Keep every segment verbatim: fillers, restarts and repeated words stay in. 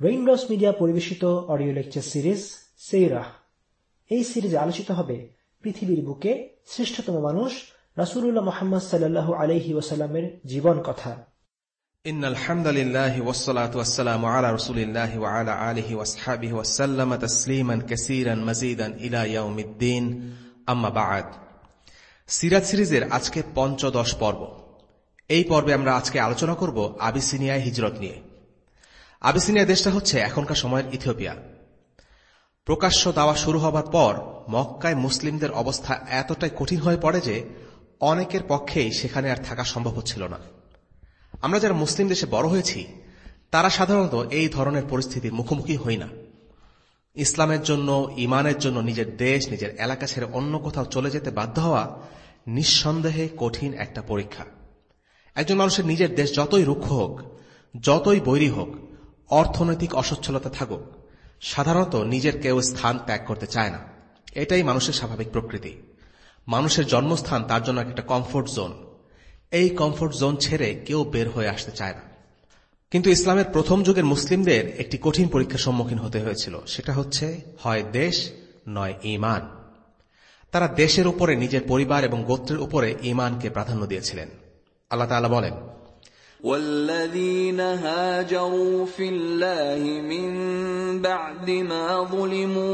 Raindrops Media পরিবেশিত audio lecture series সেইরাহ। এই সিরিজে আলোচিত হবে পৃথিবীর বুকে শ্রেষ্ঠতম মানুষ রাসূলুল্লাহ মুহাম্মদ সাল্লাল্লাহু আলাইহি ওয়াসাল্লামের জীবন কথা। ইন্নাল হামদুলিল্লাহি ওয়াসসালাতু ওয়াসসালামু আলা রাসূলিল্লাহি ওয়া আলা আলিহি ওয়াসহাবিহি ওয়াসাল্লামা তাসলিমান কাসীরান মাজিদান ইলা ইয়াউমিদ্দিন, আম্মা বা'দ। সিরাত সিরিজের আজকে পঞ্চদশ পর্ব। এই পর্বে আমরা আজকে আলোচনা করব আবিসিনিয়ায় হিজরত নিয়ে। আবিসিনিয়া দেশটা হচ্ছে এখনকার সময়ের ইথিওপিয়া। প্রকাশ্য দাওয়া শুরু হবার পর মক্কায় মুসলিমদের অবস্থা এতটাই কঠিন হয়ে পড়ে যে অনেকের পক্ষেই সেখানে আর থাকা সম্ভব হচ্ছিল না। আমরা যারা মুসলিম দেশে বড় হয়েছি তারা সাধারণত এই ধরনের পরিস্থিতির মুখোমুখি হই না। ইসলামের জন্য, ইমানের জন্য নিজের দেশ, নিজের এলাকা ছেড়ে অন্য কোথাও চলে যেতে বাধ্য হওয়া নিঃসন্দেহে কঠিন একটা পরীক্ষা। একজন মানুষের নিজের দেশ যতই রুক্ষ হোক, যতই বৈরী হোক, অর্থনৈতিক অসচ্ছলতা থাকুক, সাধারণত নিজের কেউ স্থান ত্যাগ করতে চায় না। এটাই মানুষের স্বাভাবিক প্রকৃতি। মানুষের জন্মস্থান তার জন্য একটা কমফোর্ট জোন। এই কমফোর্ট জোন ছেড়ে কেউ বের হয়ে আসতে চায় না। কিন্তু ইসলামের প্রথম যুগের মুসলিমদের একটি কঠিন পরীক্ষার সম্মুখীন হতে হয়েছিল। সেটা হচ্ছে হয় দেশ নয় ঈমান। তারা দেশের উপরে, নিজের পরিবার এবং গোত্রের উপরে ঈমানকে প্রাধান্য দিয়েছিলেন। আল্লাহ তাআলা বলেন, والذين هاجروا في الله من بعد ما ظلموا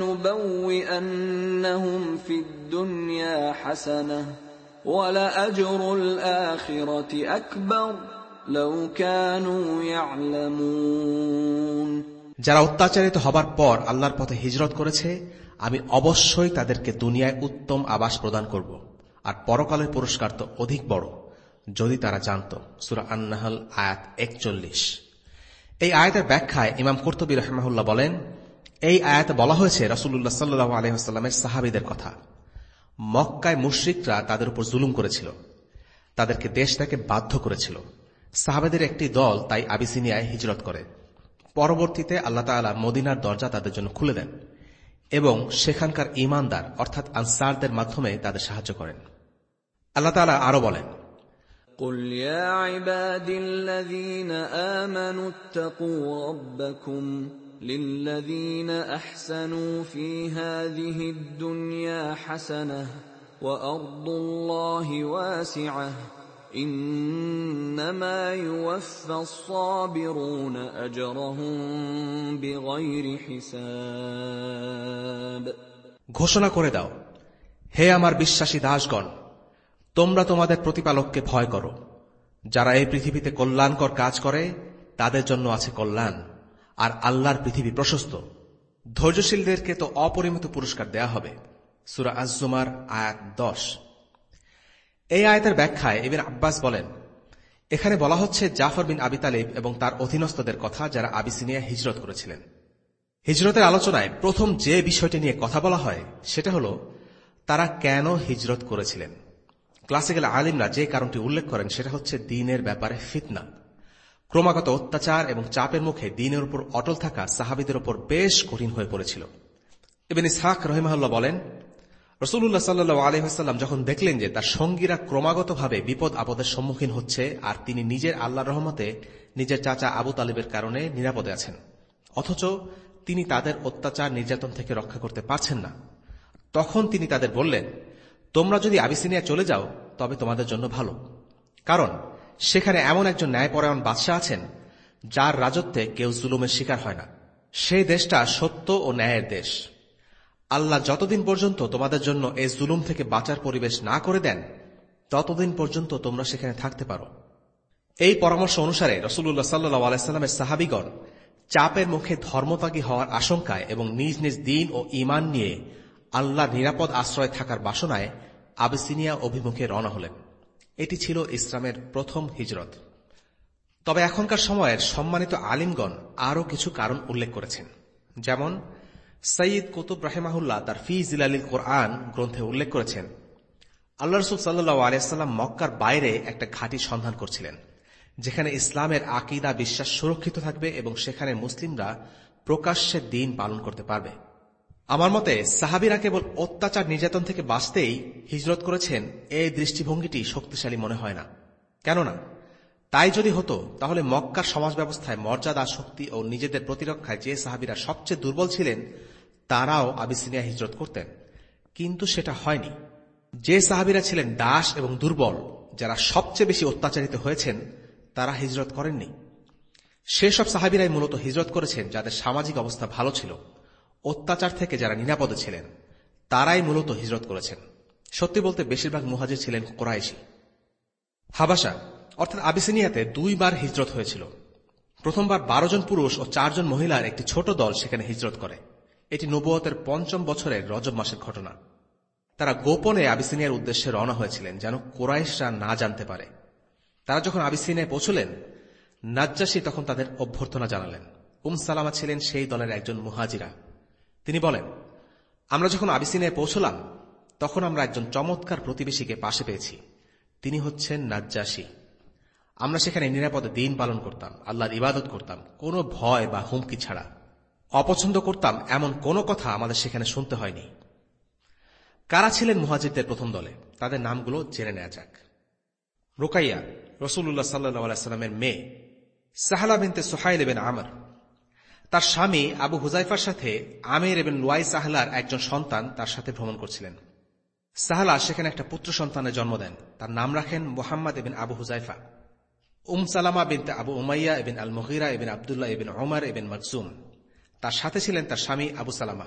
لنبوئنهم في الدنيا حسنة ولأجر الآخرة أكبر لو كانوا يعلمون। যারা অত্যাচারিত হবার পর আল্লাহর পথে হিজরত করেছে, আমি অবশ্যই তাদেরকে দুনিয়ায় উত্তম আবাস প্রদান করব, আর পরকালের পুরস্কার তো অধিক বড় যদি তারা জানত। সূরা আন-নাহল আয়াত একচল্লিশ। এই আয়াতের ব্যাখ্যায় ইমাম কুরতুবী রাহিমাহুল্লাহ বলেন, এই আয়াতে বলা হয়েছে রাসূলুল্লাহ সাল্লাল্লাহু আলাইহি ওয়াসাল্লামের সাহাবীদের কথা। মক্কায় মুশরিকরা তাদের উপর জুলুম করেছিল, তাদেরকে দেশ থেকে বাধ্য করেছিল। সাহাবাদের একটি দল তাই আবিসিনিয়ায় হিজরত করে। পরবর্তীতে আল্লাহ তাআলা মদিনার দরজা তাদের জন্য খুলে দেন এবং সেখানকার ঈমানদার অর্থাৎ আনসারদের মাধ্যমে তাদের সাহায্য করেন। আল্লাহ তাআলা আরো বলেন, قل يا عبادي الذين آمنوا اتقوا ربكم للذين أحسنوا في هذه الدنيا حسنة وأرض الله واسعة إنما يوفى الصابرون أجرهم بغير حساب। ঘোষণা করে দাও, হে আমার বিশ্বাসী দাসগণ, তোমরা তোমাদের প্রতিপালককে ভয় করো। যারা এই পৃথিবীতে কল্যাণকর কাজ করে তাদের জন্য আছে কল্যাণ, আর আল্লাহর পৃথিবী প্রশস্ত। ধৈর্যশীলদেরকে তো অপরিমিত পুরস্কার দেয়া হবে। সূরা আজ-জুমার আয়াত দশ। এই আয়াতের ব্যাখ্যায় ইবনে আব্বাস বলেন, এখানে বলা হচ্ছে জাফর বিন আবি তালিব এবং তার অধীনস্থদের কথা যারা আবিসিনিয়া হিজরত করেছিলেন। হিজরতের আলোচনায় প্রথম যে বিষয়টি নিয়ে কথা বলা হয় সেটা হল তারা কেন হিজরত করেছিলেন। ক্লাসিক্যাল আলিমরা যে কারণটি উল্লেখ করেন সেটা হচ্ছে দ্বীনের ব্যাপারে ফিতনা। ক্রমাগত অত্যাচার এবং চাপের মুখে দ্বীনের উপর অটল থাকা সাহাবীদের উপর বেশ কঠিন হয়ে পড়েছিল। ইবনে ইসহাক রাহিমাহুল্লাহ বলেন, রাসূলুল্লাহ সাল্লাল্লাহু আলাইহি ওয়াসাল্লাম যখন দেখলেন যে তার সঙ্গীরা ক্রমাগতভাবে বিপদ আপদের সম্মুখীন হচ্ছে আর তিনি নিজের আল্লাহর রহমতে নিজের চাচা আবু তালিবের কারণে নিরাপদে আছেন, অথচ তিনি তাদের অত্যাচার নির্যাতন থেকে রক্ষা করতে পারছেন না, তখন তিনি তাদের বললেন, তোমরা যদি আবিসিনিয়া চলে যাও তবে তোমাদের জন্য ভালো। কারণ সেখানে এমন একজন ন্যায়পরায়ণ বাদশাহ আছেন যার রাজত্বে কেউ জুলুমের শিকার হয় না। সেই দেশটা সত্য ও ন্যায়ের দেশ। আল্লাহ যতদিন পর্যন্ত তোমাদের জন্য এই জুলুম থেকে বাঁচার পরিবেশ না করে দেন ততদিন পর্যন্ত তোমরা সেখানে থাকতে পারো। এই পরামর্শ অনুসারে রাসূলুল্লাহ সাল্লাল্লাহু আলাইহি ওয়াসাল্লামের সাহাবীগণ চাপের মুখে ধর্মত্যাগী হওয়ার আশঙ্কায় এবং নিজ নিজ দ্বীন ও ঈমান নিয়ে আল্লাহর নিরাপদ আশ্রয় থাকার বাসনায় আবিসিনিয়া অভিমুখে রওনা হলেন। এটি ছিল ইসলামের প্রথম হিজরত। তবে এখনকার সময়ের সম্মানিত আলিমগণ আরও কিছু কারণ উল্লেখ করেছেন। যেমন সৈয়দ কুতুব রাহিমাহুল্লাহ তার ফি জিলালিল কোরআন গ্রন্থে উল্লেখ করেছেন, আল্লাহ রাসূল সাল্লাল্লাহু আলাইহি ওয়াসাল্লাম মক্কার বাইরে একটা ঘাঁটি সন্ধান করছিলেন যেখানে ইসলামের আকীদা বিশ্বাস সুরক্ষিত থাকবে এবং সেখানে মুসলিমরা প্রকাশ্যে দ্বীন পালন করতে পারবে। আমার মতে সাহাবীরা কেবল অত্যাচার নির্যাতন থেকে বাঁচতেই হিজরত করেছেন এই দৃষ্টিভঙ্গিটি শক্তিশালী মনে হয় না। কেননা তাই যদি হতো তাহলে মক্কার সমাজ ব্যবস্থায় মর্যাদা, শক্তি ও নিজেদের প্রতিরক্ষায় যে সাহাবীরা সবচেয়ে দুর্বল ছিলেন তারাও আবিসিনিয়া হিজরত করতেন, কিন্তু সেটা হয়নি। যে সাহাবীরা ছিলেন দাস এবং দুর্বল, যারা সবচেয়ে বেশি অত্যাচারিত হয়েছেন, তারা হিজরত করেননি। সেসব সাহাবীরাই মূলত হিজরত করেছেন যাদের সামাজিক অবস্থা ভালো ছিল। অত্যাচার থেকে যারা নিরাপদে ছিলেন তারাই মূলত হিজরত করেছেন। সত্যি বলতে বেশিরভাগ মুহাজির ছিলেন কুরাইশী। হাবাসা অর্থাৎ আবিসিনিয়াতে দুইবার হিজরত হয়েছিল। প্রথমবার বারো জন পুরুষ ও চারজন মহিলার একটি ছোট দল সেখানে হিজরত করে। এটি নবুয়তের পঞ্চম বছরের রজব মাসের ঘটনা। তারা গোপনে আবিসিনিয়ার উদ্দেশ্যে রওনা হয়েছিলেন যেন কুরাইশরা না জানতে পারে। তারা যখন আবিসিনিয়ায় পৌঁছলেন, নাজ্জাশী তখন তাদের অভ্যর্থনা জানালেন। উম সালামা ছিলেন সেই দলের একজন মুহাজিরা। তিনি বলেন, আমরা যখন আবিসিনিয়ায় পৌঁছলাম তখন আমরা একজন চমৎকার প্রতিবেশীকে পাশে পেয়েছি। তিনি হচ্ছেন নাজ্জাশী। আমরা সেখানে নিরাপদে দিন পালন করতাম, আল্লাহর ইবাদত করতাম, কোনো ভয় বা হুমকি ছাড়া। অপছন্দ করতাম এমন কোনো কথা আমাদের সেখানে শুনতে হয়নি। কারা ছিলেন মুহাজিরদের প্রথম দলে, তাদের নামগুলো জেনে নেওয়া যাক। রুকাইয়া রাসূলুল্লাহ সাল্লাল্লাহু আলাইহি ওয়াসাল্লামের মেয়ে। সাহলা বিনতে সুহাইল ইবনে আমর। তার স্বামী আবু হুজাইফার সাথে আমির ইবনে লুয়াই সাহলার একজন সন্তান তার সাথে ভ্রমণ করছিলেন। সাহলা সেখানে একটা পুত্র সন্তানের জন্ম দেন। তার নাম রাখেন মুহাম্মদ ইবনে আবু হুজাইফা। উম সালামা বিনতে আবু উমাইয়া ইবনে আল মুগীরা ইবনে আব্দুল্লাহ ইবনে ওমর ইবনে মাকজুম। তার সাথে ছিলেন তার স্বামী আবু সালামা।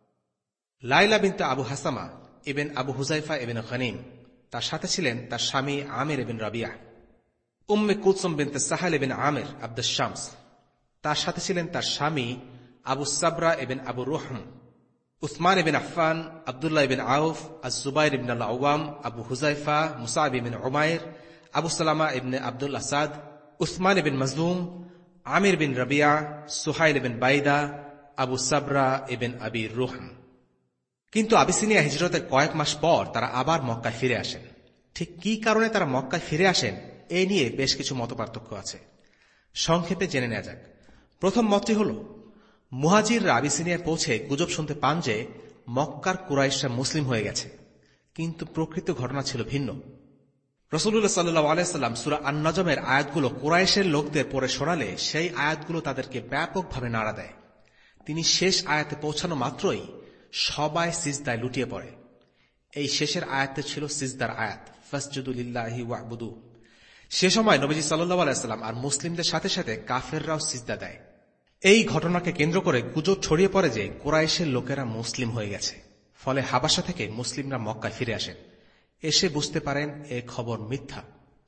লাইলা বিনতে আবু হাসামা ইবনে আবু হুজাইফা ইবনে গনিম। তার সাথে ছিলেন তার স্বামী আমির ইবনে রাবিয়া। উম্মে কুলসুম বিনতে সাহাল ইবনে আমির আব্দুশ শামস। তার সাথে ছিলেন তার স্বামী আবু সাবরা ইবনে আবু রুহম। উসমান ইবনে আফফান, আব্দুল্লাহ ইবনে আউফ, আজ-জুবাইর ইবনে আল আওয়াম, আবু হুজাইফা, মুসাব ইবনে উমাইর, আবু সালামা ইবনে আব্দুল আসাদ, উসমান ইবনে মাজলুম, আমির বিন রাবিয়া, সুহাইল ইবনে বাইদা, আবু সাবরা ইবনে আবি রুহম। কিন্তু আবিসিনিয়া হিজরতের কয়েক মাস পর তারা আবার মক্কায় ফিরে আসেন। ঠিক কি কারণে তারা মক্কায় ফিরে আসেন এ নিয়ে বেশ কিছু মতপার্থক্য আছে। সংক্ষেপে জেনে নেওয়া যাক। প্রথম মতটি হল, মুহাজিররা আবিসিনিয়ায় পৌঁছে গুজব শুনতে পান যে মক্কার কুরাইশরা মুসলিম হয়ে গেছে, কিন্তু প্রকৃত ঘটনা ছিল ভিন্ন। রাসূলুল্লাহ সাল্লাল্লাহু আলাইহি ওয়াসাল্লাম সূরা আন-নাজমের আয়াতগুলো কুরাইশের লোকদের পড়ে শোনালে সেই আয়াতগুলো তাদেরকে ব্যাপকভাবে নাড়া দেয়। তিনি শেষ আয়াতে পৌঁছানো মাত্রই সবাই সিজদায় লুটিয়ে পড়ে। এই শেষের আয়াতে ছিল সিজদার আয়াত, ফাসজুদু লিল্লাহি ওয়া'বুদু। সে সময় নবীজি সাল্লাল্লাহু আলাইহি ওয়াসাল্লাম আর মুসলিমদের সাথে সাথে কাফেররাও সিজদা দেয়। এই ঘটনাকে কেন্দ্র করে গুজব ছড়িয়ে পড়ে যে কুরাইশের লোকেরা মুসলিম হয়ে গেছে। ফলে হাবাসা থেকে মুসলিমরা মক্কায় ফিরে আসেন। এসে বুঝতে পারেন এ খবর মিথ্যা।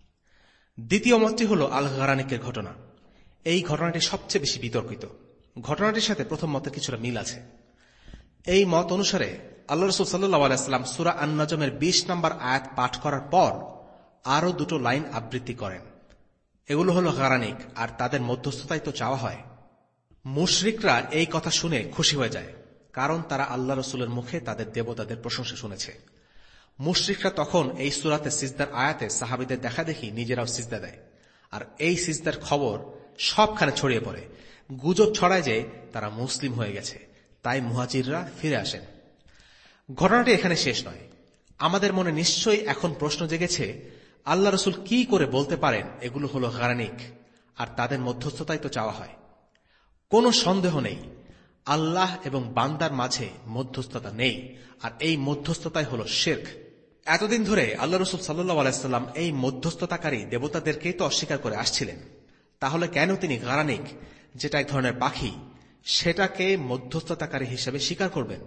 দ্বিতীয় মতটি হল আল গারানিকের ঘটনা। এই ঘটনাটি সবচেয়ে বেশি বিতর্কিত। ঘটনাটির সাথে প্রথম মতের কিছুটা মিল আছে। এই মত অনুসারে আল্লাহ রাসূল সাল্লাল্লাহু আলাইহি ওয়াসাল্লাম সূরা আন-নাজমের বিশ নম্বর আয়াত পাঠ করার পর আরো দুটো লাইন আবৃত্তি করেন। এগুলো হল গারানিক, আর তাদের মধ্যস্থতাই তো চাওয়া হয়। মুশরিকরা এই কথা শুনে খুশি হয়ে যায়, কারণ তারা আল্লাহ রাসূলের মুখে তাদের দেবতাদের প্রশংসা শুনেছে। মুশরিকরা তখন এই সূরাতে সিজদার আয়াতে সাহাবীদের দেখা দেখি নিজেরাও সিজদা দেয়, আর এই সিজদার খবর সবখানে ছড়িয়ে পড়ে। গুজব ছড়ায় যে তারা মুসলিম হয়ে গেছে, তাই মুহাজিররা ফিরে আসেন। ঘটনাটি এখানে শেষ নয়। আমাদের মনে নিশ্চয়ই এখন প্রশ্ন জেগেছে, আল্লাহ রাসূল কি করে বলতে পারেন এগুলো হলো গারানিক, আর তাদের মধ্যস্থতাই তো চাওয়া হয়? কোনো সন্দেহ নেই, আল্লাহ এবং বান্দার মাঝে মধ্যস্থতা নেই, আর এই মধ্যস্থতাই হল শিরক। এতদিন ধরে আল্লাহ রাসূল সাল্লাল্লাহু আলাইহি ওয়াসাল্লাম এই মধ্যস্থতাকারী দেবতাদেরকেই তো অস্বীকার করে আসছিলেন। তাহলে কেন তিনি গারানিক, যেটা এক ধরনের পাখি, সেটাকে মধ্যস্থতাকারী হিসেবে স্বীকার করবেন?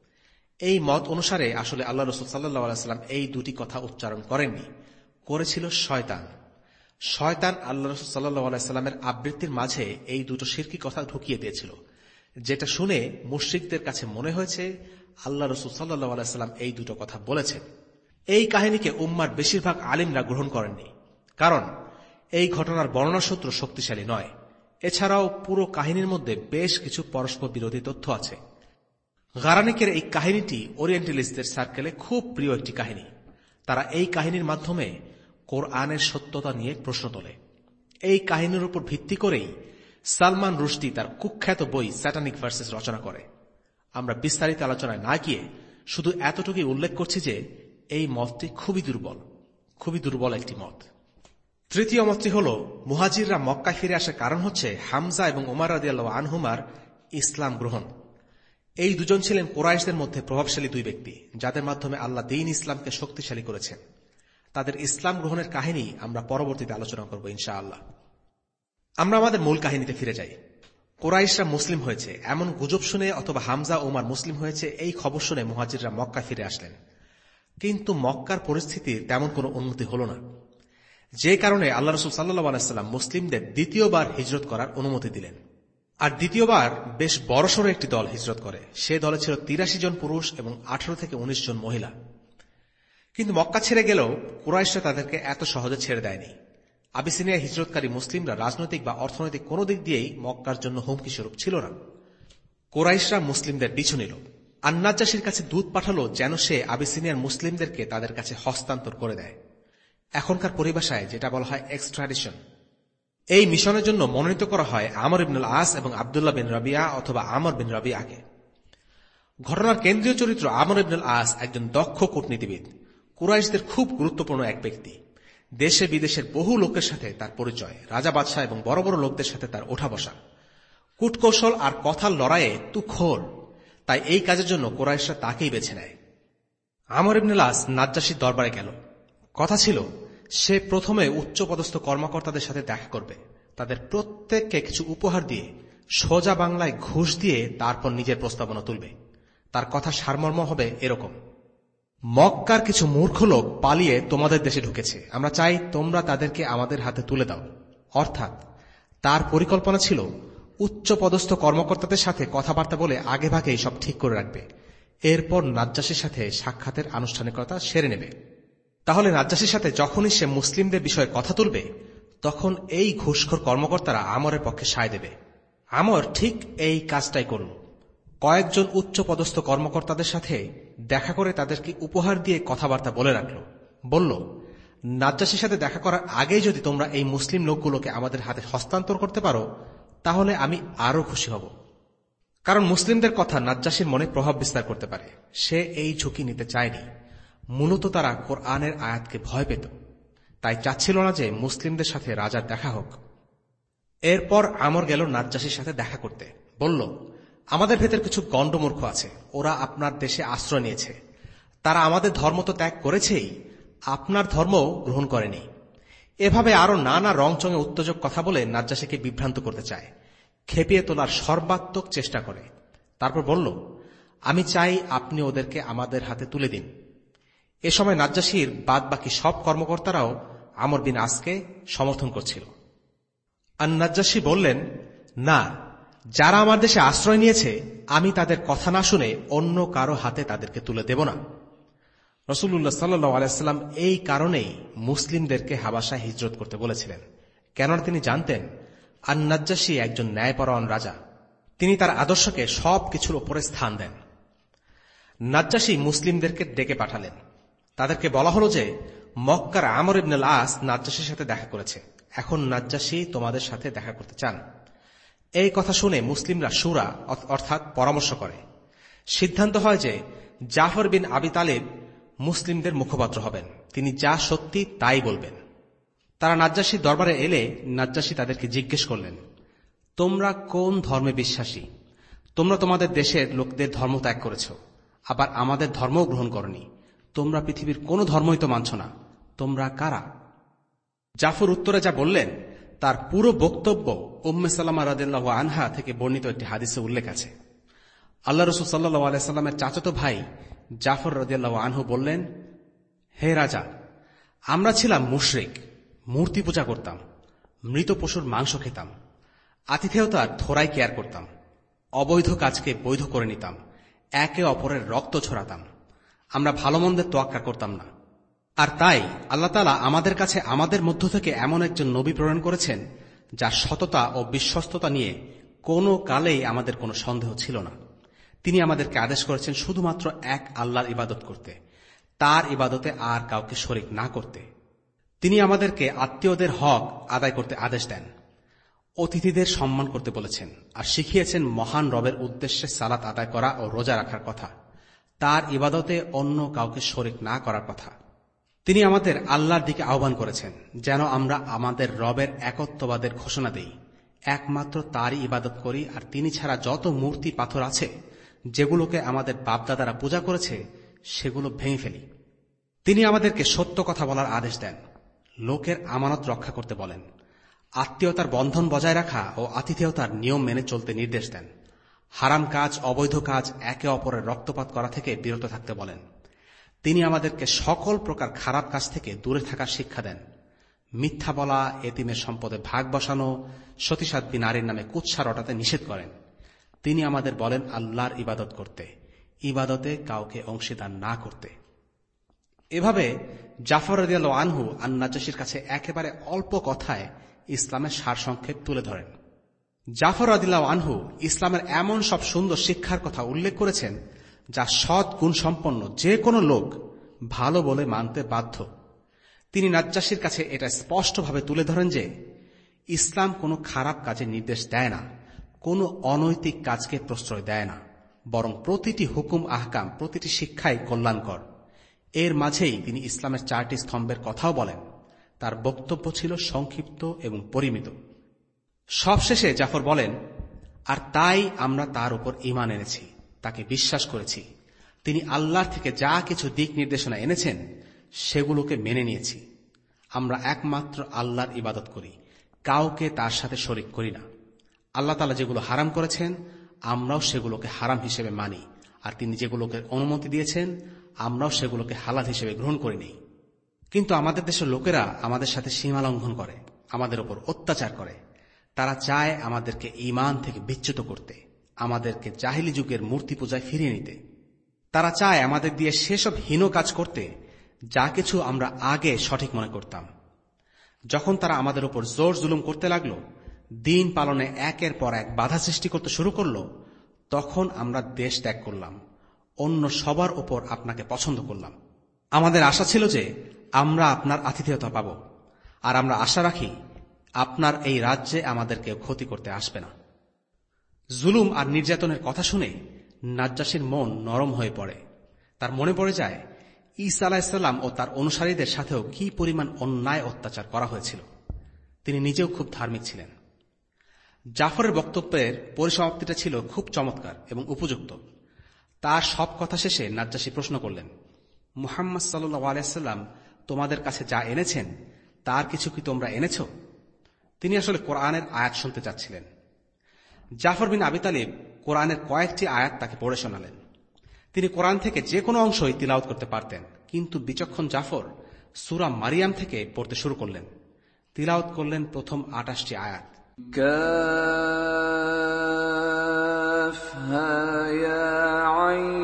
এই মত অনুসারে আসলে আল্লাহ রাসূল সাল্লাল্লাহু আলাইহি ওয়াসাল্লাম এই দুটি কথা উচ্চারণ করেননি, করেছিল শয়তান। শয়তান আল্লাহ রাসূল সাল্লাল্লাহু আলাইহি ওয়াসাল্লামের আবৃত্তির মাঝে এই দুটো শিরকি কথা ঢুকিয়ে দিয়েছিল, যেটা শুনে মুশরিকদের কাছে মনে হয়েছে আল্লাহ রাসূল সাল্লাল্লাহু আলাইহি ওয়াসাল্লাম এই দুটো কথা বলেছেন। এই কাহিনীকে উম্মার বেশিরভাগ আলিমরা গ্রহণ করেননি, কারণ এই ঘটনার বর্ণনাসূত্র শক্তিশালী নয়। এছাড়াও পুরো কাহিনীর মধ্যে বেশ কিছু পরস্পর বিরোধী তথ্য আছে। গারানিকের এই কাহিনীটি ওরিয়েন্টালিস্টদের সার্কেলে খুব প্রিয় একটি কাহিনী। তারা এই কাহিনীর মাধ্যমে কোরআনের সত্যতা নিয়ে প্রশ্ন তোলে। এই কাহিনীর উপর ভিত্তি করেই সালমান রুশদি তার কুখ্যাত বই স্যাটানিক ভার্সেস রচনা করে। আমরা বিস্তারিত আলোচনায় না গিয়ে শুধু এতটুকুই উল্লেখ করছি যে এই মতটি খুবই দুর্বল, খুবই দুর্বল একটি মত। তৃতীয় মতটি হল, মুহাজিররা মক্কায় ফিরে আসার কারণ হচ্ছে হামজা এবং ওমর রাদিয়াল্লাহু আনহুমার ইসলাম গ্রহণ। এই দুজন ছিলেন কুরাইশদের মধ্যে প্রভাবশালী দুই ব্যক্তি, যাদের মাধ্যমে আল্লাহ দ্বীন ইসলামকে শক্তিশালী করেছেন। তাদের ইসলাম গ্রহণের কাহিনী আমরা পরবর্তীতে আলোচনা করব ইনশাআল্লাহ। আমরা আমাদের মূল কাহিনীতে ফিরে যাই। কুরাইশরা মুসলিম হয়েছে এমন গুজব শুনে অথবা হামজা ওমর মুসলিম হয়েছে এই খবর শুনে মুহাজিররা মক্কা ফিরে আসলেন। কিন্তু মক্কার পরিস্থিতির তেমন কোনো উন্নতি হল না, যে কারণে আল্লাহ রাসূল সাল্লাল্লাহু আলাইহি ওয়াসাল্লাম মুসলিমদের দ্বিতীয়বার হিজরত করার অনুমতি দিলেন। আর দ্বিতীয়বার বেশ বড়সড় একটি দল হিজরত করে। সে দলে ছিল তিরাশি জন পুরুষ এবং আঠারো থেকে উনিশ জন মহিলা। কিন্তু মক্কা ছেড়ে গেলেও কুরাইশরা তাদেরকে এত সহজে ছেড়ে দেয়নি। আবিসিনিয়া হিজরতকারী মুসলিমরা রাজনৈতিক বা অর্থনৈতিক কোন দিক দিয়েই মক্কার জন্য হুমকি স্বরূপ ছিল না। কুরাইশরা মুসলিমদের পিছু নিল। আর নাজ্জাশীর কাছে দূত পাঠালো যেন সে আবিসিনিয়ার মুসলিমদেরকে তাদের কাছে হস্তান্তর করে দেয়। এখনকার পরিভাষায় যেটা বলা হয় এক্সট্রাডিশন। এই মিশনের জন্য মনোনীত করা হয় আমর ইবনুল আস এবং আব্দুল্লাহ বিন রাবিয়া অথবা আমর বিন রাবিয়াকে। ঘটনার কেন্দ্রীয় চরিত্র আমর ইবনুল আস একজন দক্ষ কূটনীতিবিদ, কুরাইশদের খুব গুরুত্বপূর্ণ এক ব্যক্তি। দেশে বিদেশের বহু লোকের সাথে তার পরিচয়, রাজা বাদশাহ এবং বড় বড় লোকদের সাথে তার ওঠা বসা, কূটকৌশল আর কথার লড়াইয়ে তুখোর। তাই এই কাজের জন্য কুরাইশরা তাকেই বেছে নেয়। আমর ইবনুল আস নাজ্জাশীর দরবারে গেল। কথা ছিল সে প্রথমে উচ্চপদস্থ কর্মকর্তাদের সাথে দেখা করবে, তাদের প্রত্যেককে কিছু উপহার দিয়ে সোজা বাংলায় ঘুষ দিয়ে তারপর নিজের প্রস্তাবনা তুলবে। তার কথা সারমর্ম হবে এরকম: মক্কার কিছু মূর্খ লোক পালিয়ে তোমাদের দেশে ঢুকেছে, আমরা চাই তোমরা তাদেরকে আমাদের হাতে তুলে দাও। অর্থাৎ তার পরিকল্পনা ছিল উচ্চপদস্থ কর্মকর্তাদের সাথে কথাবার্তা বলে আগেভাগেই সব ঠিক করে রাখবে, এরপর নাজ্জাশীর সাথে সাক্ষাতের আনুষ্ঠানিকতা সেরে নেবে। তাহলে নাজ্জাশীর সাথে যখনই সে মুসলিমদের বিষয়ে কথা তুলবে, তখন এই ঘুষখোর কর্মকর্তারা আমরের পক্ষে সায় দেবে। আমর ঠিক এই কাজটাই করল। কয়েকজন উচ্চপদস্থ কর্মকর্তাদের সাথে দেখা করে তাদেরকে উপহার দিয়ে কথাবার্তা বলে রাখল। বলল, নাজ্জাশীর সাথে দেখা করার আগেই যদি তোমরা এই মুসলিম লোকগুলোকে আমাদের হাতে হস্তান্তর করতে পারো, তাহলে আমি আরো খুশি হব। কারণ মুসলিমদের কথা নাজ্জাশীর মনে প্রভাব বিস্তার করতে পারে। সে এই ঝুঁকি নিতে চায়নি। মূলত তারা কোরআনের আয়াতকে ভয় পেত, তাই চাচ্ছিল না যে মুসলিমদের সাথে রাজার দেখা হোক। এরপর আমর গেল নাজ্জাশীর সাথে দেখা করতে। বলল, আমাদের ভেতর কিছু গণ্ডমূর্খ আছে, ওরা আপনার দেশে আশ্রয় নিয়েছে। তারা আমাদের ধর্ম তো ত্যাগ করেছেই, আপনার ধর্ম গ্রহণ করেনি। এভাবে আরো নানা রংচঙে উত্তেজক কথা বলে নাজ্জাশীকে বিভ্রান্ত করতে চায়, খেপিয়ে তোলার সর্বাত্মক চেষ্টা করে। তারপর বলল, আমি চাই আপনি ওদেরকে আমাদের হাতে তুলে দিন। এ সময় নাজ্জাশীর বাদ বাকি সব কর্মকর্তারাও আমর বিন আসকে সমর্থন করছিল। আর নাজ্জাশী বললেন, না, যারা আমার দেশে আশ্রয় নিয়েছে আমি তাদের কথা না শুনে অন্য কারো হাতে তাদেরকে তুলে দেব না। রাসূলুল্লাহ সাল্লাল্লাহু আলাইহি ওয়াসাল্লাম এই কারণেই মুসলিমদেরকে হাবাসায় হিজরত করতে বলেছিলেন, কেননা তিনি জানতেন আর নাজ্জাশী একজন ন্যায়পরায়ণ রাজা। তিনি তার আদর্শকে সবকিছুর উপরে স্থান দেন। নাজ্জাশী মুসলিমদেরকে ডেকে পাঠালেন। তাদেরকে বলা হল যে মক্কার আমর ইবনুল আস নাজ্জাশীর সাথে দেখা করেছে, এখন নাজ্জাশী তোমাদের সাথে দেখা করতে চান। এই কথা শুনে মুসলিমরা শুরা অর্থাৎ পরামর্শ করে। সিদ্ধান্ত হয় যে জাফর বিন আবি তালিব মুসলিমদের মুখপাত্র হবেন, তিনি যা সত্যি তাই বলবেন। তারা নাজ্জাশীর দরবারে এলে নাজ্জাশী তাদেরকে জিজ্ঞেস করলেন, তোমরা কোন ধর্মে বিশ্বাসী? তোমরা তোমাদের দেশের লোকদের ধর্ম ত্যাগ করেছ, আবার আমাদের ধর্মও গ্রহণ করনি। তোমরা পৃথিবীর কোন ধর্মই তো মানছ না, তোমরা কারা? জাফর উত্তরে যা বললেন তার পুরো বক্তব্য উম্মে সালামা রাদিয়াল্লাহু আনহা থেকে বর্ণিত একটি হাদিসে উল্লেখ আছে। আল্লাহ রাসূল সাল্লাল্লাহু আলাইহি সাল্লামের চাচাতো ভাই জাফর রাদিয়াল্লাহু আনহু বললেন, হে রাজা, আমরা ছিলাম মুশরিক, মূর্তি পূজা করতাম, মৃত পশুর মাংস খেতাম, আতিথেয়তার থোড়াই কেয়ার করতাম, অবৈধ কাজকে বৈধ করে নিতাম, একে অপরের রক্ত ছড়াতাম, আমরা ভালো মন্দের তোয়াক্কা করতাম না। আর তাই আল্লাহ তাআলা আমাদের কাছে আমাদের মধ্য থেকে এমন একজন নবী প্রেরণ করেছেন যার সততা ও বিশ্বস্ততা নিয়ে কোনো কালেই আমাদের কোনো সন্দেহ ছিল না। তিনি আমাদেরকে আদেশ করেছেন শুধুমাত্র এক আল্লাহর ইবাদত করতে, তার ইবাদতে আর কাউকে শরীক না করতে। তিনি আমাদেরকে আত্মীয়দের হক আদায় করতে আদেশ দেন, অতিথিদের সম্মান করতে বলেছেন, আর শিখিয়েছেন মহান রবের উদ্দেশ্যে সালাত আদায় করা ও রোজা রাখার কথা, তার ইবাদতে অন্য কাউকে শরীক না করার কথা। তিনি আমাদের আল্লাহর দিকে আহ্বান করেছেন যেন আমরা আমাদের রবের একত্ববাদের ঘোষণা দেই, একমাত্র তারই ইবাদত করি, আর তিনি ছাড়া যত মূর্তি পাথর আছে যেগুলোকে আমাদের বাপদাদারা পূজা করেছে সেগুলো ভেঙে ফেলি। তিনি আমাদেরকে সত্য কথা বলার আদেশ দেন, লোকের আমানত রক্ষা করতে বলেন, আত্মীয়তার বন্ধন বজায় রাখা ও আতিথেয়তার নিয়ম মেনে চলতে নির্দেশ দেন, হারাম কাজ, অবৈধ কাজ, একে অপরের রক্তপাত করা থেকে বিরত থাকতে বলেন। তিনি আমাদেরকে সকল প্রকার খারাপ কাজ থেকে দূরে থাকার শিক্ষা দেন, মিথ্যা বলা, এতিমের সম্পদে ভাগ বসানো, সতীসাধ্বী নারীর নামে কুৎসা রটাতে নিষেধ করেন। তিনি আমাদের বলেন আল্লাহর ইবাদত করতে, ইবাদতে কাউকে অংশীদার না করতে। এভাবে জাফর রাদিয়াল্লাহু আনহু আন-নাজ্জাশীর কাছে একেবারে অল্প কথায় ইসলামের সারসংক্ষেপ তুলে ধরেন। জাফর রাদিয়াল্লাহু আনহু ইসলামের এমন সব সুন্দর শিক্ষার কথা উল্লেখ করেছেন যা সৎ গুণ সম্পন্ন যে কোনো লোক ভালো বলে মানতে বাধ্য। তিনি নাজ্জাশীর কাছে এটা স্পষ্টভাবে তুলে ধরেন যে ইসলাম কোনো খারাপ কাজের নির্দেশ দেয় না, কোনো অনৈতিক কাজকে প্রশ্রয় দেয় না, বরং প্রতিটি হুকুম আহকাম, প্রতিটি শিক্ষাই কল্যাণকর। এর মাঝেই তিনি ইসলামের চারটি স্তম্ভের কথাও বলেন। তার বক্তব্য ছিল সংক্ষিপ্ত এবং পরিমিত। সবশেষে জাফর বলেন, আর তাই আমরা তার উপর ঈমান এনেছি, তাকে বিশ্বাস করেছি। তিনি আল্লাহর থেকে যা কিছু দিক নির্দেশনা এনেছেন সেগুলোকে মেনে নিয়েছি। আমরা একমাত্র আল্লাহর ইবাদত করি, কাউকে তার সাথে শরিক করি না। আল্লাহ তাআলা যেগুলো হারাম করেছেন আমরাও সেগুলোকে হারাম হিসেবে মানি, আর তিনি যেগুলোকে অনুমতি দিয়েছেন আমরাও সেগুলোকে হালাল হিসেবে গ্রহণ করিনি। কিন্তু আমাদের দেশের লোকেরা আমাদের সাথে সীমা লঙ্ঘন করে, আমাদের উপর অত্যাচার করে। তারা চায় আমাদেরকে ঈমান থেকে বিচ্যুত করতে, আমাদেরকে জাহিলি যুগের মূর্তি পূজায় ফিরিয়ে নিতে। তারা চায় আমাদের দিয়ে সেসব হীন কাজ করতে যা কিছু আমরা আগে সঠিক মনে করতাম। যখন তারা আমাদের উপর জোর জুলুম করতে লাগল, দিন পালনে একের পর এক বাধা সৃষ্টি করতে শুরু করল, তখন আমরা দেশ ত্যাগ করলাম, অন্য সবার উপর আপনাকে পছন্দ করলাম। আমাদের আশা ছিল যে আমরা আপনার আতিথেয়তা পাব, আর আমরা আশা রাখি আপনার এই রাজ্যে আমাদের কেউ ক্ষতি করতে আসবে না। জুলুম আর নির্যাতনের কথা শুনে নাজ্জাশীর মন নরম হয়ে পড়ে। তার মনে পড়ে যায় ঈসা আলাইহিসসালাম ও তার অনুসারীদের সাথেও কি পরিমাণ অন্যায় অত্যাচার করা হয়েছিল। তিনি নিজেও খুব ধার্মিক ছিলেন। জাফরের বক্তব্যের পরিসমাপ্তিটা ছিল খুব চমৎকার এবং উপযুক্ত। তার সব কথা শেষে নাজ্জাশী প্রশ্ন করলেন, মুহাম্মদ সাল্লাল্লাহু আলাইহি ওয়াসাল্লাম তোমাদের কাছে যা এনেছেন তার কিছু কি তোমরা এনেছ? তিনি আসলে কোরআনের আয়াত শুনতে চাচ্ছিলেন। জাফর বিন আবি তালিব কোরআনের কয়েকটি আয়াত তাকে পড়ে শোনালেন। তিনি কোরআন থেকে যে কোনো অংশই তিলাওয়াত করতে পারতেন, কিন্তু বিচক্ষণ জাফর সূরা মারিয়াম থেকে পড়তে শুরু করলেন। তিলাওয়াত করলেন প্রথম আটাশটি আয়াত। কাফ হা ইয়া আইন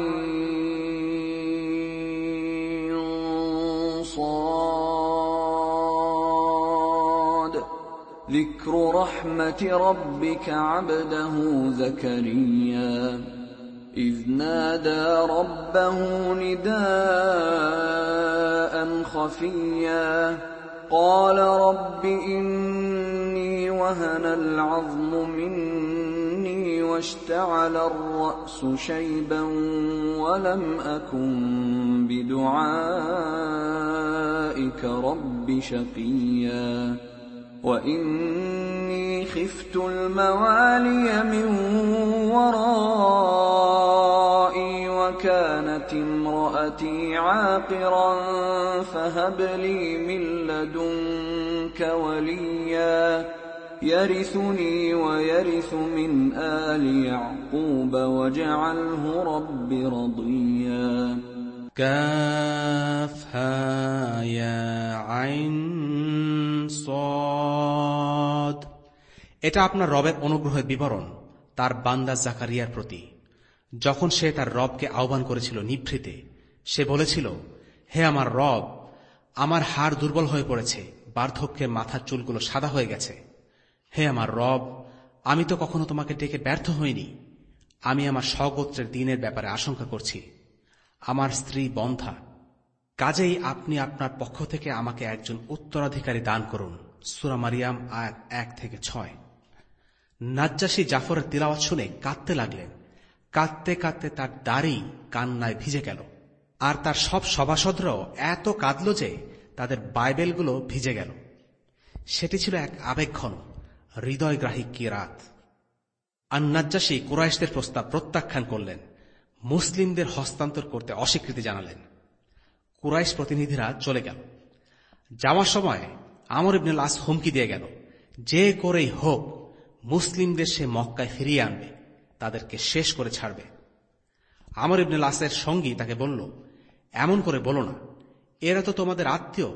সাদ যিকরু রাহমাতি রাব্বিকা আবদাহু যাকারিয়া إذ نادى ربه نداء خفيا قال رب إني وهن العظم مني واشتعل الرأس شيبا ولم أكن بدعائك رب شقيا وإني خفت الموالي من ورائي وكانت امرأتي عاقرا فهب لي من لدنك وليا يرثني ويرث من آل يعقوب واجعله رب رضيا কাফহা ইয়া আইন সাদ। এটা আপনার রবের অনুগ্রহের বিবরণ তার বান্দা জাকারিয়ার প্রতি। যখন সে তার রবকে আহ্বান করেছিল নিভৃতে, সে বলেছিল, হে আমার রব, আমার হাড় দুর্বল হয়ে পড়েছে, বার্ধক্যে মাথার চুলগুলো সাদা হয়ে গেছে। হে আমার রব, আমি তো কখনো তোমাকে ডেকে ব্যর্থ হইনি। আমি আমার স্বগোত্রের দিনের ব্যাপারে আশঙ্কা করছি। আমার স্ত্রী বন্ধ্যা, কাজেই আপনি আপনার পক্ষ থেকে আমাকে একজন উত্তরাধিকারী দান করুন। সূরা মারিয়াম আয়াত এক থেকে ছয়। নাজ্জাশী জাফরের তিলাওয়াত শুনে কাঁদতে লাগলেন। কাঁদতে কাঁদতে তার দাড়ি কান্নায় ভিজে গেল। আর তার সব সভাসদরাও এত কাঁদল যে তাদের বাইবেলগুলো ভিজে গেল। সেটি ছিল এক আবেগঘন হৃদয়গ্রাহী কিরাত। আন-নাজ্জাশী কুরাইশদের প্রস্তাব প্রত্যাখ্যান করলেন, মুসলিমদের হস্তান্তর করতে অস্বীকৃতি জানালেন। কুরাইশ প্রতিনিধিরা চলে গেল। যাওয়ার সময় আমর ইবনে আল আস হুমকি দিয়ে গেল, যে করেই হোক মুসলিমদের সে মক্কায় ফিরিয়ে আনবে, তাদেরকে শেষ করে ছাড়বে। আমর ইবনে আল আসের সঙ্গী তাকে বলল, এমন করে বলো না, এরা তো তোমাদের আত্মীয়।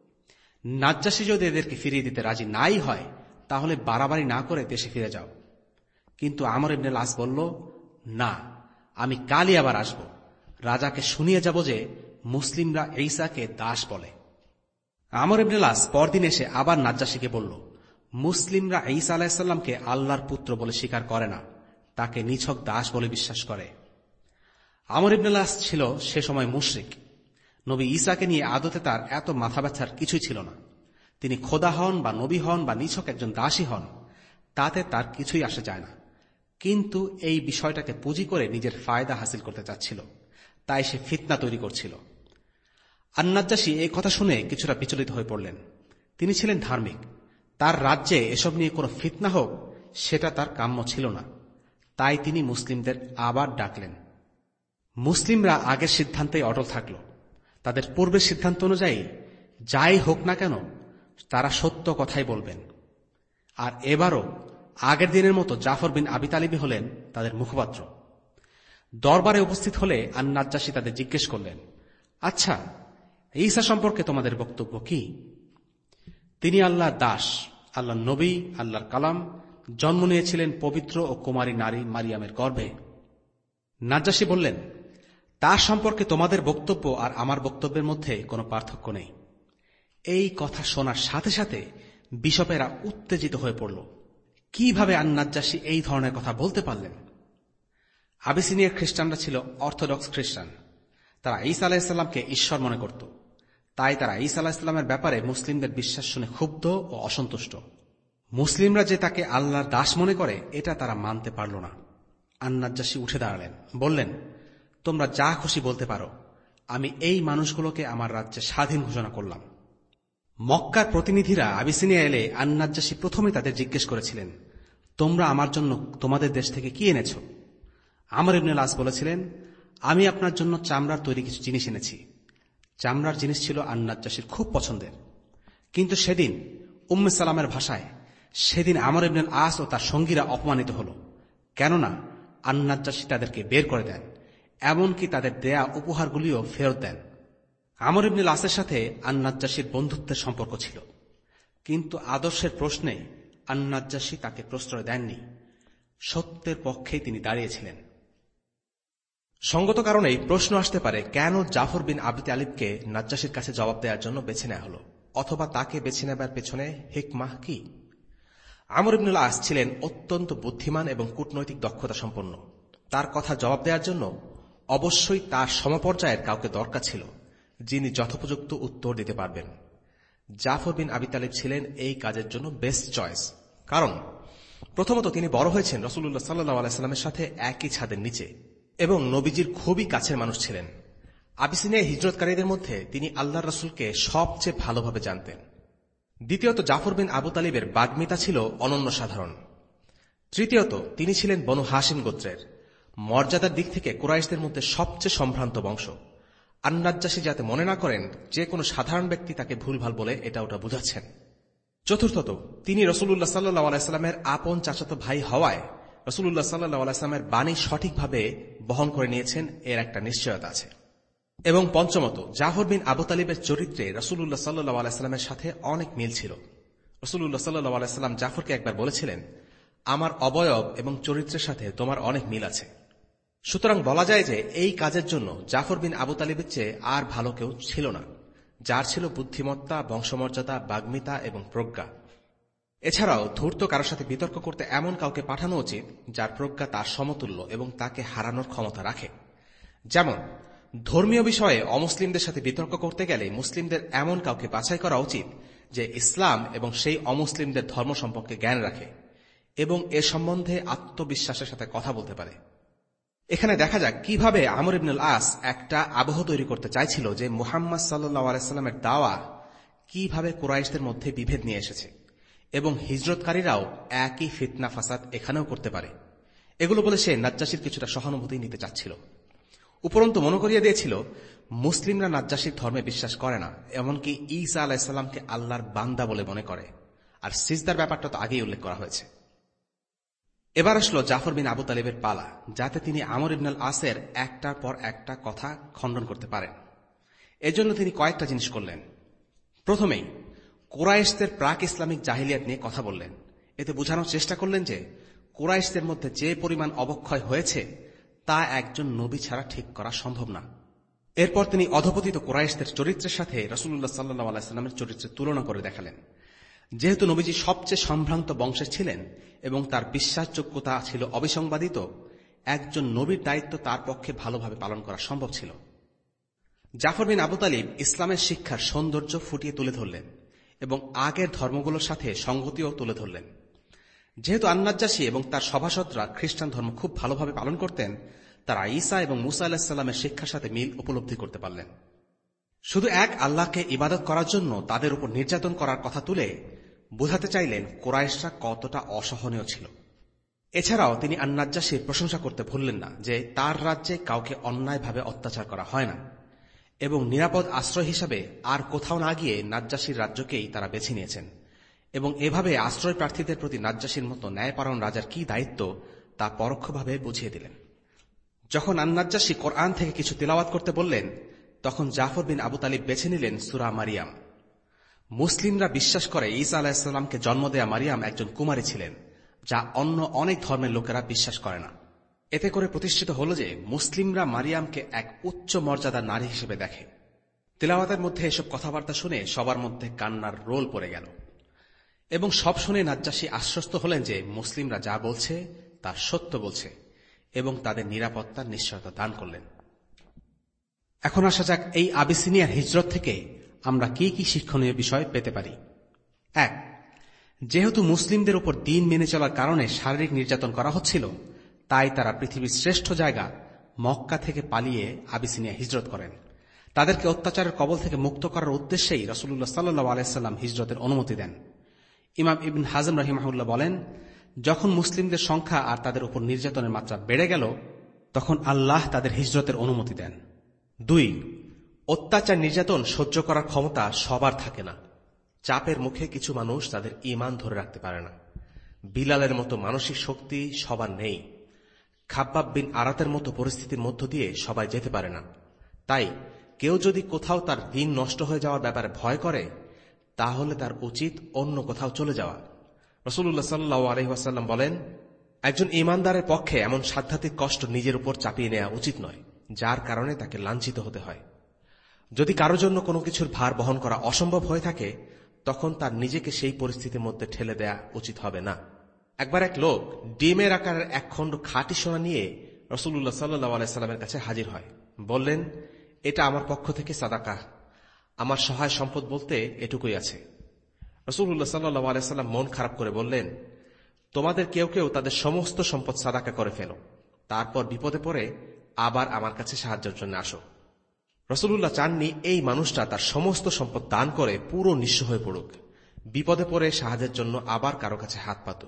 নাজ্জাশী যদি এদেরকে ফিরিয়ে দিতে রাজি নাই হয়, তাহলে বাড়াবাড়ি না করে দেশে ফিরে যাও। কিন্তু আমর ইবনে আল আস বলল, না, আমি কালই আবার আসব, রাজাকে শুনিয়ে যাব যে মুসলিমরা ঈসাকে দাস বলে। আমর ইবনে আল আস পরদিন এসে আবার নাজ্জাশীকে বলল, মুসলিমরা ঈসা আলাইহিস সালামকে আল্লাহর পুত্র বলে স্বীকার করে না, তাকে নিছক দাস বলে বিশ্বাস করে। আমর ইবনে আল আস ছিল সে সময় মুশরিক। নবী ঈসাকে নিয়ে আদতে তার এত মাথা ব্যথার কিছুই ছিল না। তিনি খোদা হন বা নবী হন বা নিছক একজন দাসী হন, তাতে তার কিছুই আসে যায় না। কিন্তু এই বিষয়টাকে পুঁজি করে নিজের ফায়দা হাসিল করতে চাচ্ছিল, তাই সে ফিতনা তৈরি করছিল। আন-নাজ্জাশী এই কথা শুনে কিছুটা বিচলিত হয়ে পড়লেন। তিনি ছিলেন ধার্মিক, তার রাজ্যে এসব নিয়ে কোনো ফিতনা হোক সেটা তার কাম্য ছিল না। তাই তিনি মুসলিমদের আবার ডাকলেন। মুসলিমরা আগের সিদ্ধান্তেই অটল থাকল। তাদের পূর্বের সিদ্ধান্ত অনুযায়ী যাই হোক না কেন তারা সত্য কথাই বলবেন। আর এবারও আগের দিনের মতো জাফর বিন আবি তালিবই হলেন তাদের মুখপাত্র। দরবারে উপস্থিত হলে আন-নাজ্জাশী তাদের জিজ্ঞেস করলেন, আচ্ছা, ঈসা সম্পর্কে তোমাদের বক্তব্য কি? তিনি আল্লাহর দাস, আল্লাহর নবী, আল্লাহর কালাম, জন্ম নিয়েছিলেন পবিত্র ও কুমারী নারী মারিয়ামের গর্ভে। নাজ্জাশী বললেন, তার সম্পর্কে তোমাদের বক্তব্য আর আমার বক্তব্যের মধ্যে কোনো পার্থক্য নেই। এই কথা শোনার সাথে সাথে বিশপেরা উত্তেজিত হয়ে পড়ল। কিভাবে আন-নাজ্জাশী এই ধরনের কথা বলতে পারলেন? আবিসিনিয়ার খ্রিস্টানরা ছিল অর্থোডক্স খ্রিস্টান। তারা ঈসা আলাইহিস সালামকে ঈশ্বর মনে করত। তাই তারা ঈসা আলাইহিস সালামের ব্যাপারে মুসলিমদের বিশ্বাস শুনে ক্ষুব্ধ ও অসন্তুষ্ট। মুসলিমরা যে তাকে আল্লাহর দাস মনে করে এটা তারা মানতে পারল না। আন-নাজ্জাশী উঠে দাঁড়ালেন, বললেন, তোমরা যা খুশি বলতে পারো, আমি এই মানুষগুলোকে আমার রাজ্যে স্বাধীন ঘোষণা করলাম। মক্কার প্রতিনিধিরা আবিসিনিয়া এলে আন-নাজ্জাশী প্রথমে তাদের জিজ্ঞেস করেছিলেন, তোমরা আমার জন্য তোমাদের দেশ থেকে কি এনেছ? আমর ইবনে আল আস বলেছিলেন, আমি আপনার জন্য চামড়ার তৈরি কিছু জিনিস এনেছি। চামড়ার জিনিস ছিল আন-নাজ্জাশীর খুব পছন্দের। কিন্তু সেদিন উম্মে সালামের ভাষায় সেদিন আমর ইবনে আল আস ও তার সঙ্গীরা অপমানিত হল, কেননা আন-নাজ্জাশী তাদেরকে বের করে দেন, এমনকি তাদের দেয়া উপহারগুলিও ফেরত দেন। আমর ইবনে আল আসের সাথে আন-নাজ্জাশীর বন্ধুত্বের সম্পর্ক ছিল, কিন্তু আদর্শের প্রশ্নে আন-নাজ্জাশী তাকে প্রশ্রয় দেননি। সত্যের পক্ষেই তিনি দাঁড়িয়েছিলেন। সঙ্গত কারণেই প্রশ্ন আসতে পারে, কেন জাফর বিন আবি তালিবকে নাজ্জাশীর কাছে জবাব দেওয়ার জন্য বেছে নেওয়া হল, অথবা তাকে বেছে নেবার পেছনে হিকমাহ কি? আমর ইবনে আল আস ছিলেন অত্যন্ত বুদ্ধিমান এবং কূটনৈতিক দক্ষতা সম্পন্ন। তার কথা জবাব দেওয়ার জন্য অবশ্যই তার সমপর্যায়ের কাউকে দরকার ছিল, যিনি যথোপযুক্ত উত্তর দিতে পারবেন। জাফর বিন আবি তালিব ছিলেন এই কাজের জন্য বেস্ট চয়েস। কারণ প্রথমত তিনি বড় হয়েছেন রাসূলুল্লাহ সাল্লাল্লাহু আলাইহি ওয়াসাল্লামের সাথে একই ছাদের নিচে এবং নবীজির খুবই কাছের মানুষ ছিলেন। আবিসিনিয়া হিজরতকারীদের মধ্যে তিনি আল্লাহর রাসূলকে সবচেয়ে ভালোভাবে জানতেন। দ্বিতীয়ত জাফর বিন আবু তালিবের বাগ্মিতা ছিল অনন্য সাধারণ। তৃতীয়ত তিনি ছিলেন বনু হাশিম গোত্রের, মর্যাদার দিক থেকে কুরাইশদের মধ্যে সবচেয়ে সম্ভ্রান্ত বংশ। আন-নাজ্জাশী যাতে মনে না করেন যে কোনো সাধারণ ব্যক্তি তাকে ভুলভাল বলে এটা ওটা বুঝাচ্ছেন। চতুর্থত তিনি রাসূলুল্লাহ সাল্লাল্লাহু আলাইহি ওয়াসাল্লামের আপন চাচাতো ভাই হওয়ায় রাসূলুল্লাহ সাল্লাল্লাহু আলাইহি ওয়াসাল্লামের বাণী সঠিকভাবে বহন করে নিয়েছেন, এর একটা নিশ্চয়তা আছে। এবং পঞ্চমত জাফর বিন আবু তালিবের চরিত্রে রাসূলুল্লাহ সাল্লাল্লাহু আলাইহি ওয়াসাল্লামের সাথে অনেক মিল ছিল। রাসূলুল্লাহ সাল্লাল্লাহু আলাইহি ওয়াসাল্লাম জাফরকে একবার বলেছিলেন, আমার অবয়ব এবং চরিত্রের সাথে তোমার অনেক মিল আছে। সুতরাং বলা যায় যে এই কাজের জন্য জাফর বিন আবু তালিবের চেয়ে আর ভালো কেউ ছিল না, যার ছিল বুদ্ধিমত্তা, বংশমর্যাদা, বাগ্মিতা এবং প্রজ্ঞা। এছাড়াও ধূর্ত কারোর সাথে বিতর্ক করতে এমন কাউকে পাঠানো উচিত যার প্রজ্ঞা তার সমতুল্য এবং তাকে হারানোর ক্ষমতা রাখে। যেমন ধর্মীয় বিষয়ে অমুসলিমদের সাথে বিতর্ক করতে গেলে মুসলিমদের এমন কাউকে বাছাই করা উচিত যে ইসলাম এবং সেই অমুসলিমদের ধর্ম সম্পর্কে জ্ঞান রাখে এবং এ সম্বন্ধে আত্মবিশ্বাসের সাথে কথা বলতে পারে। এখানে দেখা যাক কিভাবে আমর ইবনুল আস একটা আবহ তৈরি করতে চাইছিল যে মুহাম্মদ সাল্লাল্লাহু আলাইহি সাল্লামের দাওয়া কিভাবে কুরাইশদের মধ্যে বিভেদ নিয়ে এসেছে এবং হিজরতকারীরাও একই ফিতনা ফাসাদ এখানেও করতে পারে। এগুলো বলে সে নাজ্জাশীর কিছুটা সহানুভূতি নিতে চাচ্ছিল। উপরন্তু মনে করিয়ে দিয়েছিল মুসলিমরা নাজ্জাশীর ধর্মে বিশ্বাস করে না, এমনকি ঈসা আলাইহিস সালামকে আল্লাহর বান্দা বলে মনে করে। আর সিজদার ব্যাপারটা তো আগেই উল্লেখ করা হয়েছে। এবার আসলো জাফর বিন আবু তালিবের পালা, যাতে তিনি আমর ইবনুল আসের একটার পর একটা কথা খণ্ডন করতে পারেন। এজন্য তিনি কয়েকটা জিনিস করলেন। প্রথমেই কুরাইশদের প্রাক ইসলামিক জাহিলিয়াত নিয়ে কথা বললেন। এতে বোঝানোর চেষ্টা করলেন যে কুরাইশদের মধ্যে যে পরিমাণ অবক্ষয় হয়েছে তা একজন নবী ছাড়া ঠিক করা সম্ভব না। এরপর তিনি অধপতিত কুরাইশদের চরিত্রের সাথে রাসূলুল্লাহ সাল্লাল্লাহু আলাইহি ওয়াসাল্লামের চরিত্রের তুলনা করে দেখালেন। যেহেতু নবীজি সবচেয়ে সম্ভ্রান্ত বংশের ছিলেন এবং তার বিশ্বাসযোগ্যতা ছিল অবিসংবাদিত, একজন নবীর দায়িত্ব তার পক্ষে ভালোভাবে পালন করা সম্ভব ছিল। জাফর বিন আবু তালিব ইসলামের শিক্ষার সৌন্দর্য ফুটিয়ে তুলে ধরলেন এবং আগের ধর্মগুলোর সাথে সংগতিও তুলে ধরলেন। যেহেতু আন-নাজ্জাশী এবং তার সভাসদরা খ্রিস্টান ধর্ম খুব ভালোভাবে পালন করতেন, তারা ঈসা এবং মূসা আলাইহিস সালামের শিক্ষার সাথে মিল উপলব্ধি করতে পারলেন। শুধু এক আল্লাহকে ইবাদত করার জন্য তাদের উপর নির্যাতন করার কথা তুলে বোঝাতে চাইলেন কুরাইশরা কতটা অসহনীয় ছিল। এছাড়াও তিনি আন-নাজ্জাশীর প্রশংসা করতে ভুললেন না যে তার রাজ্যে কাউকে অন্যায়ভাবে অত্যাচার করা হয় না এবং নিরাপদ আশ্রয় হিসাবে আর কোথাও না গিয়ে নাজ্জাশীর রাজ্যকেই তারা বেছে নিয়েছেন এবং এভাবে আশ্রয় প্রার্থীদের প্রতি নাজ্জাশীর মতো ন্যায়পরায়ণ রাজার কি দায়িত্ব তা পরোক্ষভাবে বুঝিয়ে দিলেন। যখন আন-নাজ্জাশী কোরআন থেকে কিছু তিলাওয়াত করতে বললেন, তখন জাফর বিন আবু তালিব বেছে নিলেন সূরা মারিয়াম। মুসলিমরা বিশ্বাস করে ঈসা আলাইহিস সালামকে জন্ম দেয়া মারিয়াম একজন কুমারী ছিলেন, যা অন্য অনেক ধর্মের লোকেরা বিশ্বাস করে না। এতে করে প্রতিষ্ঠিত হল যে মুসলিমরা মারিয়ামকে এক উচ্চ মর্যাদার নারী হিসেবে দেখে। তিলাওয়াতের মধ্যে এসব কথাবার্তা শুনে সবার মধ্যে কান্নার রোল পড়ে গেল এবং সব শুনে নাজ্জাশী আশ্বস্ত হলেন যে মুসলিমরা যা বলছে তা সত্য বলছে এবং তাদের নিরাপত্তার নিশ্চয়তা দান করলেন। এখন আসা যাক এই আবিসিনিয়ার হিজরত থেকে আমরা কি কি শিক্ষণীয় বিষয় পেতে পারি। এক, যেহেতু মুসলিমদের উপর দিন মেনে চলার কারণে শারীরিক নির্যাতন করা হচ্ছিল, তাই তারা পৃথিবীর শ্রেষ্ঠ জায়গা মক্কা থেকে পালিয়ে আবিসিনিয়া হিজরত করেন। তাদেরকে অত্যাচারের কবল থেকে মুক্ত করার উদ্দেশ্যেই রাসূলুল্লাহ সাল্লাল্লাহু আলাইহি ওয়াসাল্লাম হিজরতের অনুমতি দেন। ইমাম ইবনে হাজম রাহিমাহুল্লাহ বলেন, যখন মুসলিমদের সংখ্যা আর তাদের উপর নির্যাতনের মাত্রা বেড়ে গেল, তখন আল্লাহ তাদের হিজরতের অনুমতি দেন। দুই, অত্যাচার নির্যাতন সহ্য করার ক্ষমতা সবার থাকে না। চাপের মুখে কিছু মানুষ তাদের ঈমান ধরে রাখতে পারে না। বিলালের মতো মানসিক শক্তি সবার নেই। খাব্বাব বিন আরাতের মতো পরিস্থিতির মধ্য দিয়ে সবাই যেতে পারে না। তাই কেউ যদি কোথাও তার দিন নষ্ট হয়ে যাওয়ার ব্যাপারে ভয় করে, তাহলে তার উচিত অন্য কোথাও চলে যাওয়া। রাসূলুল্লাহ সাল্লাল্লাহু আলাইহি ওয়াসাল্লাম বলেন, একজন ঈমানদারের পক্ষে এমন সাধ্যাত্মিক কষ্ট নিজের উপর চাপিয়ে নেওয়া উচিত নয়, যার কারণে তাকে লাঞ্ছিত হতে হয়। যদি কারো জন্য কোনো কিছুর ভার বহন করা অসম্ভব হয়ে থাকে, তখন তার নিজেকে সেই পরিস্থিতির মধ্যে ঠেলে দেয়া উচিত হবে না। একবার এক লোক ডিমের আকারের এক খণ্ড খাঁটি সোনা নিয়ে রাসূলুল্লাহ সাল্লাল্লাহু আলাইহি ওয়াসাল্লামের কাছে হাজির হয়। বললেন, এটা আমার পক্ষ থেকে সাদাকা, আমার সহায় সম্পদ বলতে এটুকুই আছে। রাসূলুল্লাহ সাল্লাল্লাহু আলাইহি ওয়াসাল্লাম মন খারাপ করে বললেন, তোমাদের কেউ কেউ তাদের সমস্ত সম্পদ সাদাকা করে ফেলো, তারপর বিপদে পড়ে আবার আমার কাছে সাহায্যের জন্য আসো। রাসূলুল্লাহ চাননি এই মানুষটা তার সমস্ত সম্পদ দান করে পুরো নিঃস্ব হয়ে পড়ুক, বিপদে পড়ে সাহায্যের জন্য আবার কারো কাছে হাত পাতুক।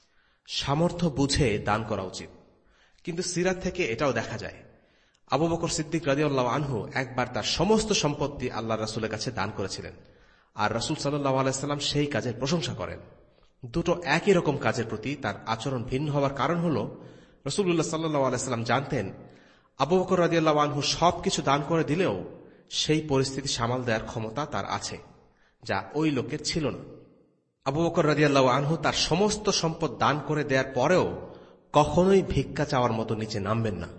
সামর্থ্য বুঝে দান করা উচিত। কিন্তু সিরাত থেকে এটাও দেখা যায়, আবু বকর সিদ্দিক রাদিয়াল্লাহু আনহু একবার তার সমস্ত সম্পত্তি আল্লাহর রাসূলের কাছে দান করেছিলেন, আর রাসূল সাল্লাল্লাহু আলাইহি ওয়াসাল্লাম সেই কাজের প্রশংসা করেন। দুটো একই রকম কাজের প্রতি তার আচরণ ভিন্ন হওয়ার কারণ হল, রাসূলুল্লাহ সাল্লাল্লাহু আলাইহি ওয়াসাল্লাম জানতেন আবু বকর রাদিয়াল্লাহু আনহু সবকিছু দান করে দিলেও সেই পরিস্থিতি সামাল দেওয়ার ক্ষমতা তার আছে, যা ওই লোকের ছিল না। আবু বকর রাদিয়াল্লাহু আনহু তার সমস্ত সম্পদ দান করে দেওয়ার পরেও কখনোই ভিক্ষা চাওয়ার মতো নিচে নামবেন না।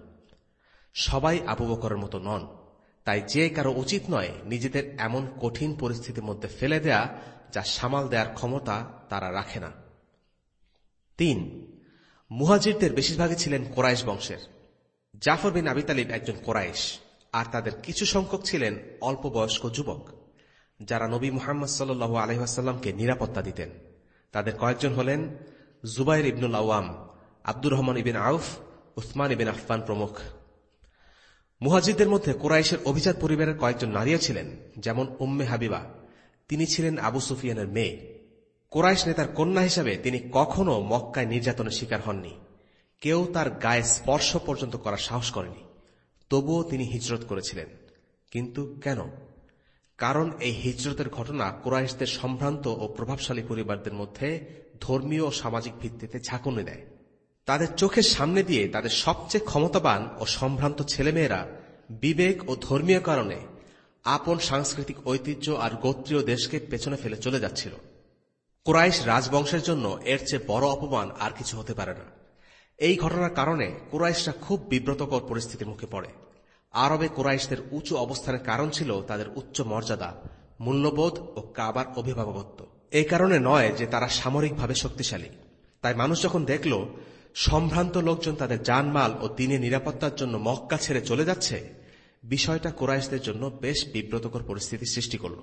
সবাই আবু বকরের মতো নন, তাই যে কারো উচিত নয় নিজেদের এমন কঠিন পরিস্থিতির মধ্যে ফেলে দেয়া যা সামাল দেওয়ার ক্ষমতা তারা রাখে না। তিন, মুহাজিরদের বেশিরভাগই ছিলেন কোরাইশ বংশের। জাফর বিন আবি তালিব একজন কোরাইশ, আর তাদের কিছু সংখ্যক ছিলেন অল্প বয়স্ক যুবক, যারা নবী মুহাম্মদ সাল্লাল্লাহু আলাইহি ওয়াসাল্লামকে নিরাপত্তা দিতেন। তাদের কয়েকজন হলেন জুবাইর ইবনুল আওয়াম, আব্দুর রহমান ইবিন আউফ উসমান ইবিন আফফান প্রমুখ। মুহাজিরদের মধ্যে কুরাইশের অভিজাত পরিবারের কয়েকজন নারীও ছিলেন, যেমন উম্মে হাবিবা। তিনি ছিলেন আবু সুফিয়ানের মেয়ে। কুরাইশ নেতার কন্যা হিসাবে তিনি কখনো মক্কায় নির্যাতনের শিকার হননি। কেউ তার গায়ে স্পর্শ পর্যন্ত করার সাহস করেনি। তবুও তিনি হিজরত করেছিলেন। কিন্তু কেন? কারণ এই হিজরতের ঘটনা কুরাইশদের সম্ভ্রান্ত ও প্রভাবশালী পরিবারদের মধ্যে ধর্মীয় ও সামাজিক ভিত্তিতে ঝাঁকুনি দেয়। তাদের চোখের সামনে দিয়ে তাদের সবচেয়ে ক্ষমতাবান ও সম্ভ্রান্ত ছেলেমেয়েরা বিবেক ও ধর্মীয় কারণে আপন সাংস্কৃতিক ঐতিহ্য আর গোত্রীয় দেশকে পেছনে ফেলে চলে যাচ্ছিল। কুরাইশ রাজবংশের জন্য এর চেয়ে বড় অপমান আর কিছু হতে পারে না। এই ঘটনার কারণে কুরাইশরা খুব বিব্রতকর পরিস্থিতির মুখে পড়ে। আরবে কুরাইশদের উঁচু অবস্থানের কারণ ছিল তাদের উচ্চ মর্যাদা, মূল্যবোধ ও কাবার অভিভাবকত্ব। এই কারণে নয় যে তারা সামরিকভাবে শক্তিশালী। তাই মানুষ যখন দেখল সম্ভ্রান্ত লোকজন তাদের জানমাল ও দিনের নিরাপত্তার জন্য মক্কা ছেড়ে চলে যাচ্ছে, বিষয়টা কুরাইশদের জন্য বেশ বিব্রতকর পরিস্থিতি সৃষ্টি করল।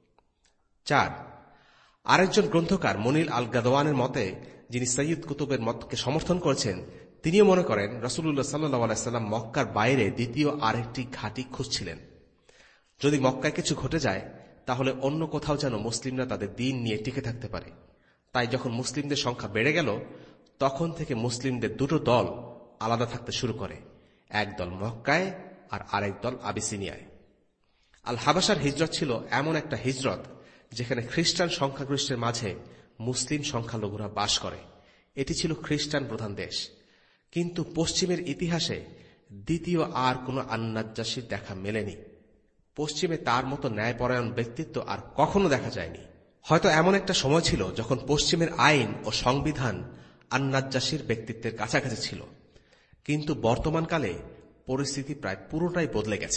চার, আরেকজন গ্রন্থকার মনিল আল গাদওয়ানের মতে, যিনি সৈয়দ কুতুবের মতকে সমর্থন করেছেন, তিনিও মনে করেন রাসূলুল্লাহ সাল্লাল্লাহু আলাইহি সাল্লাম মক্কার বাইরে দ্বিতীয় আরেকটি ঘাঁটি খুঁজছিলেন। যদি মক্কায় কিছু ঘটে যায়, তাহলে অন্য কোথাও যেন মুসলিমরা তাদের দ্বীন নিয়ে টিকে থাকতে পারে। তাই যখন মুসলিমদের সংখ্যা বেড়ে গেল, তখন থেকে মুসলিমদের দুটো দল আলাদা থাকতে শুরু করে, এক দল মক্কায় আর আরেক দল আবিসিনিয়ায়। আল হাবাসার হিজরত ছিল এমন একটা হিজরত যেখানে খ্রিস্টান সংখ্যাগরিষ্ঠের মাঝে মুসলিম সংখ্যালঘুরা বাস করে। এটি ছিল খ্রিস্টান প্রধান দেশ। কিন্তু পশ্চিমের ইতিহাসে দ্বিতীয় আর কোন আন-নাজ্জাশীর দেখা মেলেনি। পশ্চিমে তার মতো ন্যায়পরায়ণ ব্যক্তিত্ব আর কখনো দেখা যায়নি। হয়তো এমন একটা সময় ছিল যখন পশ্চিমের আইন ও সংবিধান আন-নাজ্জাশীর ব্যক্তিত্বের কাছাকাছি ছিল। কিন্তু বর্তমানকালে পরিস্থিতি প্রায় পুরোটাই বদলে গেছে।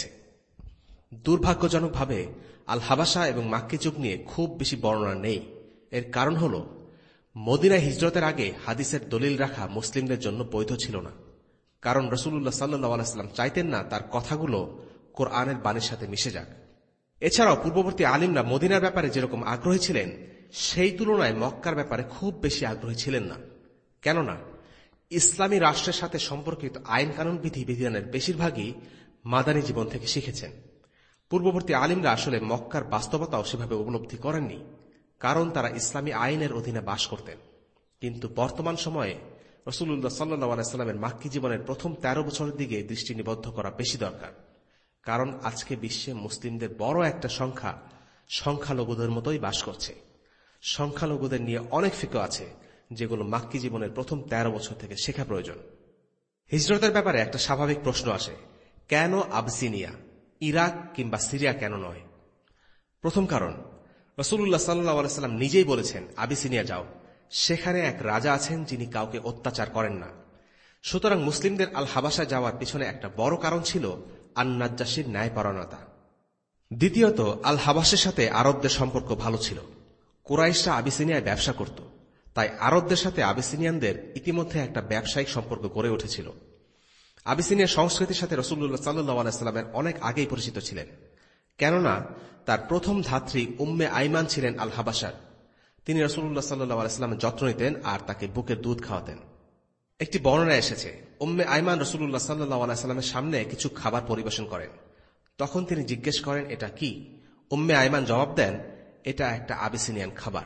দুর্ভাগ্যজনকভাবে আল হাবাসা এবং মাক্কি যুগ নিয়ে খুব বেশি বর্ণনা নেই। এর কারণ হল মদিনায় হিজরতের আগে হাদিসের দলিল রাখা মুসলিমদের জন্য বৈধ ছিল না। কারণ রাসূলুল্লাহ সাল্লাল্লাহু আলাইহি ওয়াসাল্লাম চাইতেন না তার কথাগুলো কোরআনের বাণীর সাথে মিশে যাক। এছাড়াও পূর্ববর্তী আলিমরা মদিনার ব্যাপারে যেরকম আগ্রহী ছিলেন, সেই তুলনায় মক্কার ব্যাপারে খুব বেশি আগ্রহী ছিলেন না। কেননা ইসলামী রাষ্ট্রের সাথে সম্পর্কিত আইন কানুন বিধি বিধানের বেশিরভাগই মাদানী জীবন থেকে শিখেছেন। পূর্ববর্তী আলিমরা আসলে মক্কার বাস্তবতাও সেভাবে উপলব্ধি করেননি, কারণ তারা ইসলামী আইনের অধীনে বাস করতেন। কিন্তু বর্তমান সময়ে রাসূলুল্লাহ সাল্লাল্লাহু আলাইহি ওয়াসাল্লামের মাক্কি জীবনের প্রথম তেরো বছরের দিকে দৃষ্টি নিবদ্ধ করা বেশি দরকার। কারণ আজকে বিশ্বে মুসলিমদের বড় একটা সংখ্যা সংখ্যালঘুদের মতোই বাস করছে। সংখ্যালঘুদের নিয়ে অনেক ফিকহ আছে, যেগুলো মাক্কি জীবনের প্রথম তেরো বছর থেকে শেখা প্রয়োজন। হিজরতের ব্যাপারে একটা স্বাভাবিক প্রশ্ন আসে, কেন আবিসিনিয়া, ইরাক কিংবা সিরিয়া কেন নয়? প্রথম কারণ, রাসূলুল্লাহ সাল্লাল্লাহু আলাইহি ওয়াসাল্লাম নিজেই বলেছেন, আবিসিনিয়া যাও, সেখানে এক রাজা আছেন যিনি কাউকে অত্যাচার করেন না। সুতরাং মুসলিমদের আল হাবাসা যাওয়ার পিছনে একটা বড় কারণ ছিল আন-নাজ্জাশীর ন্যায়পরায়ণতা। দ্বিতীয়ত, আল হাবাসের সাথে আরবদের সম্পর্ক ভালো ছিল। কুরাইশরা আবিসিনিয়ায় ব্যবসা করত, তাই আরবদের সাথে আবিসিনিয়ানদের ইতিমধ্যে একটা ব্যবসায়িক সম্পর্ক গড়ে উঠেছিল। আবিসিনিয়ার সংস্কৃতির সাথে রাসূলুল্লাহ সাল্লাল্লাহু আলাইহি ওয়াসাল্লামের অনেক আগেই পরিচিত ছিলেন। কেননা তার প্রথম ধাত্রী উম্মে আইমান ছিলেন আল হাবাসার। তিনি রাসূলুল্লাহ সাল্লাল্লাহু আলাইহি ওয়াসাল্লামের যত্ন নিতেন আর তাকে বুকের দুধ খাওয়াতেন। একটি বর্ণনা এসেছে, উম্মে আইমান রাসূলুল্লাহ সাল্লাল্লাহু আলাইহি ওয়াসাল্লামের সামনে কিছু খাবার পরিবেশন করেন। তখন তিনি জিজ্ঞেস করেন, এটা কি? উম্মে আইমান জবাব দেন, এটা একটা আবিসিনিয়ান খাবার।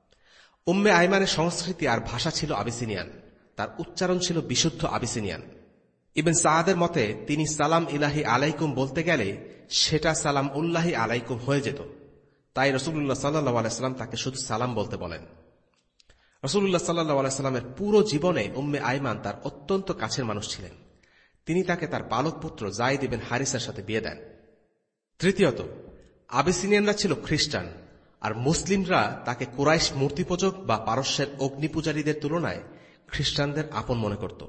উম্মে আইমানের সংস্কৃতি আর ভাষা ছিল আবিসিনিয়ান, তার উচ্চারণ ছিল বিশুদ্ধ আবিসিনিয়ান। ইবন সাআদের মতে তিনি সালাম ইলাহি আলাইকুম বলতে গেলে সেটা সালাম উল্লাহি আলাইকুম হয়ে যেত। তাই রাসূলুল্লাহ সাল্লাল্লাহু আলাইহি ওয়াসাল্লাম তাকে শুধু সালাম বলতে বলেন। রাসূলুল্লাহ সাল্লাল্লাহু আলাইহি ওয়াসাল্লামের পুরো জীবনে উম্মে আইমান তার অত্যন্ত কাছের মানুষ ছিলেন। তিনি তাকে তার পালক পুত্র যায়েদ ইবনে হারিসার সাথে বিয়ে দেন। তৃতীয়ত, আবিসিনিয়ানরা ছিল খ্রিস্টান, আর মুসলিমরা তাকে কুরাইশ মূর্তিপূজক বা পারস্যের অগ্নিপূজারীদের তুলনায় খ্রিস্টানদের আপন মনে করত।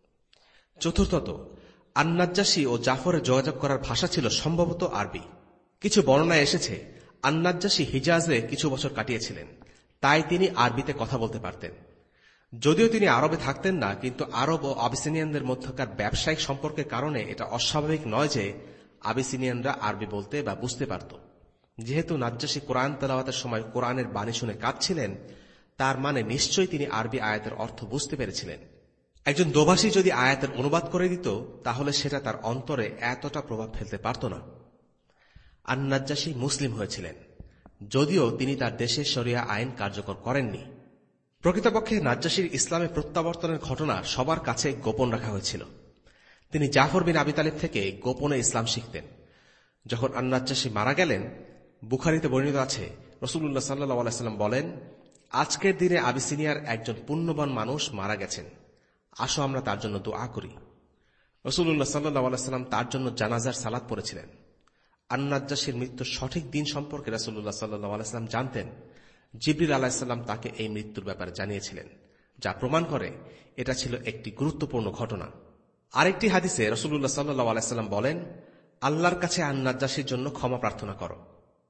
চতুর্থত, আন-নাজ্জাশী ও জাফরের যোগাযোগ করার ভাষা ছিল সম্ভবত আরবি। কিছু বর্ণনায় এসেছে আন-নাজ্জাশী হিজাজে কিছু বছর কাটিয়েছিলেন, তাই তিনি আরবিতে কথা বলতে পারতেন। যদিও তিনি আরবে থাকতেন না, কিন্তু আরব ও আবিসিনিয়ানদের মধ্যকার ব্যবসায়িক সম্পর্কের কারণে এটা অস্বাভাবিক নয় যে আবিসিনিয়ানরা আরবি বলতে বা বুঝতে পারত। যেহেতু নাজ্জাশী কোরআন তেলাওয়াতের সময় কোরআনের বাণী শুনে কাঁদছিলেন, তার মানে নিশ্চয়ই তিনি আরবি আয়াতের অর্থ বুঝতে পেরেছিলেন। একজন দোভাষী যদি আয়াতের অনুবাদ করে দিত তাহলে সেটা তার অন্তরে এতটা প্রভাব ফেলতে পারত না। আন-নাজ্জাশী মুসলিম হয়েছিলেন, যদিও তিনি তার দেশে শরিয়া আইন কার্যকর করেননি। প্রকৃতপক্ষে নাজ্জাশীর ইসলামে প্রত্যাবর্তনের ঘটনা সবার কাছে গোপন রাখা হয়েছিল। তিনি জাফর বিন আবি তালিব থেকে গোপনে ইসলাম শিখতেন। যখন আন-নাজ্জাশী মারা গেলেন, বুখারীতে বর্ণিত আছে, রাসূলুল্লাহ সাল্লাল্লাহু আলাইহি ওয়াসাল্লাম বলেন, আজকের দিনে আবিসিনিয়ার একজন পুণ্যবান মানুষ মারা গেছেন, আসো আমরা তার জন্য দোয়া করি। রাসূলুল্লাহ সাল্লাল্লাহু আলাইহি ওয়াসাল্লাম তার জন্য জানাজার সালাত পড়েছিলেন। আন-নাজ্জাশীর মৃত্যুর সঠিক দিন সম্পর্কে রাসূলুল্লাহ সাল্লাল্লাহু আলাইহি ওয়াসাল্লাম জানতেন। জিবরিল আলাইহিস সালাম তাকে এই মৃত্যুর ব্যাপারে জানিয়েছিলেন, যা প্রমাণ করে এটা ছিল একটি গুরুত্বপূর্ণ ঘটনা। আরেকটি হাদিসে রাসূলুল্লাহ সাল্লাল্লাহু আলাইহি ওয়াসাল্লাম বলেন, আল্লাহর কাছে আন-নাজ্জাশীর জন্য ক্ষমা প্রার্থনা করো।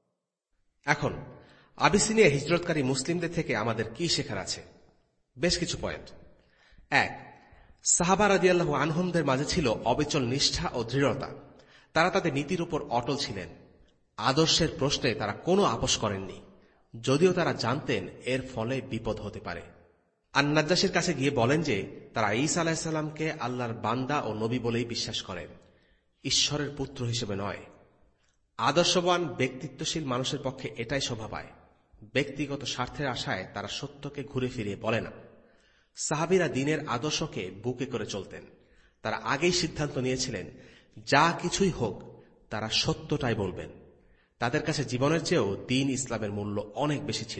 এখন আবিসিনিয়া হিজরতকারী মুসলিমদের থেকে আমাদের কি শেখার আছে? বেশ কিছু পয়েন্ট। এক, সাহাবা রাদিয়াল্লাহু আনহুমদের মাঝে ছিল অবিচল নিষ্ঠা ও দৃঢ়তা। তারা তাদের নীতির উপর অটল ছিলেন। আদর্শের প্রশ্নে তারা কোনো আপোষ করেননি, যদিও তারা জানতেন এর ফলে বিপদ হতে পারে। আন-নাজ্জাশীর কাছে গিয়ে বলেন যে তারা ঈসা আলাইহিস সালামকে আল্লাহর বান্দা ও নবী বলেই বিশ্বাস করেন, ঈশ্বরের পুত্র হিসেবে নয়। আদর্শবান ব্যক্তিত্বশীল মানুষের পক্ষে এটাই শোভা পায়। ব্যক্তিগত স্বার্থের আশায় তারা সত্যকে ঘুরে ফিরিয়ে বলে না। সাহাবীরা দ্বীনের আদর্শকে বুকে করে চলতেন। তারা আগেই সিদ্ধান্ত নিয়েছিলেন, যা কিছুই হোক তারা সত্যটাই বলবেন। তাদের কাছে জীবনের চেয়েও দ্বীন ইসলামের মূল্য অনেক বেশি ছিল।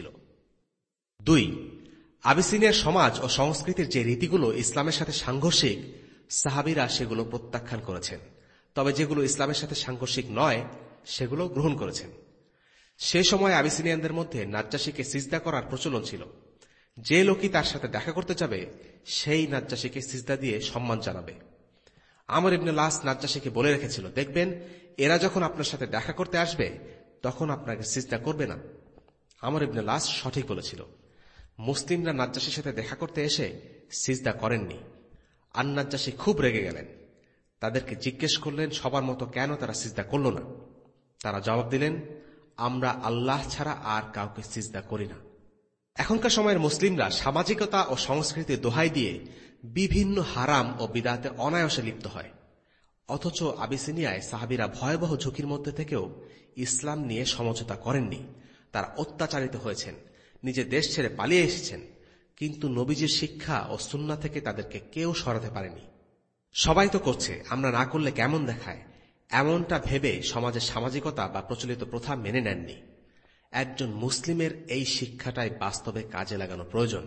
দুই, আবিসিনিয়ার সমাজ ও সংস্কৃতির যে রীতিগুলো ইসলামের সাথে সাংঘর্ষিক, সাহাবীরা সেগুলো প্রত্যাখ্যান করেছেন, তবে যেগুলো ইসলামের সাথে সাংঘর্ষিক নয় সেগুলো গ্রহণ করেছেন। সে সময় আবিসিনিয়ানদের মধ্যে নাজ্জাশীকে সিজদা করার প্রচলন ছিল। যে লোকই তার সাথে দেখা করতে যাবে সেই নাজ্জাশীকে সিজদা দিয়ে সম্মান জানাবে। আমর ইবনে লাস নাজ্জাশীকে বলে রেখেছিল, দেখবেন এরা যখন আপনার সাথে দেখা করতে আসবে তখন আপনাকে সিজদা করবে না। আমর ইবনে লাস সঠিক বলেছিল। মুসলিমরা নাজ্জাশীর সাথে দেখা করতে এসে সিজদা করেননি। আন-নাজ্জাশী খুব রেগে গেলেন। তাদেরকে জিজ্ঞেস করলেন সবার মতো কেন তারা সিজদা করল না। তারা জবাব দিলেন, আমরা আল্লাহ ছাড়া আর কাউকে সিজদা করি না। এখনকার সময়ের মুসলিমরা সামাজিকতা ও সংস্কৃতির দোহাই দিয়ে বিভিন্ন হারাম ও বিদআতে অনায়াসে লিপ্ত হয়। অথচ আবিসিনিয়ায় সাহাবীরা ভয়াবহ ঝুঁকির মধ্যে থেকেও ইসলাম নিয়ে সমঝোতা করেননি। তারা অত্যাচারিত হয়েছেন, নিজের দেশ ছেড়ে পালিয়ে এসেছেন, কিন্তু নবীজির শিক্ষা ও সুন্নাহ থেকে তাদেরকে কেউ সরাতে পারেনি। সবাই তো করছে, আমরা না করলে কেমন দেখায়, এমনটা ভেবে সমাজের সামাজিকতা বা প্রচলিত প্রথা মেনে নেননি। একজন মুসলিমের এই শিক্ষাটাই বাস্তবে কাজে লাগানো প্রয়োজন।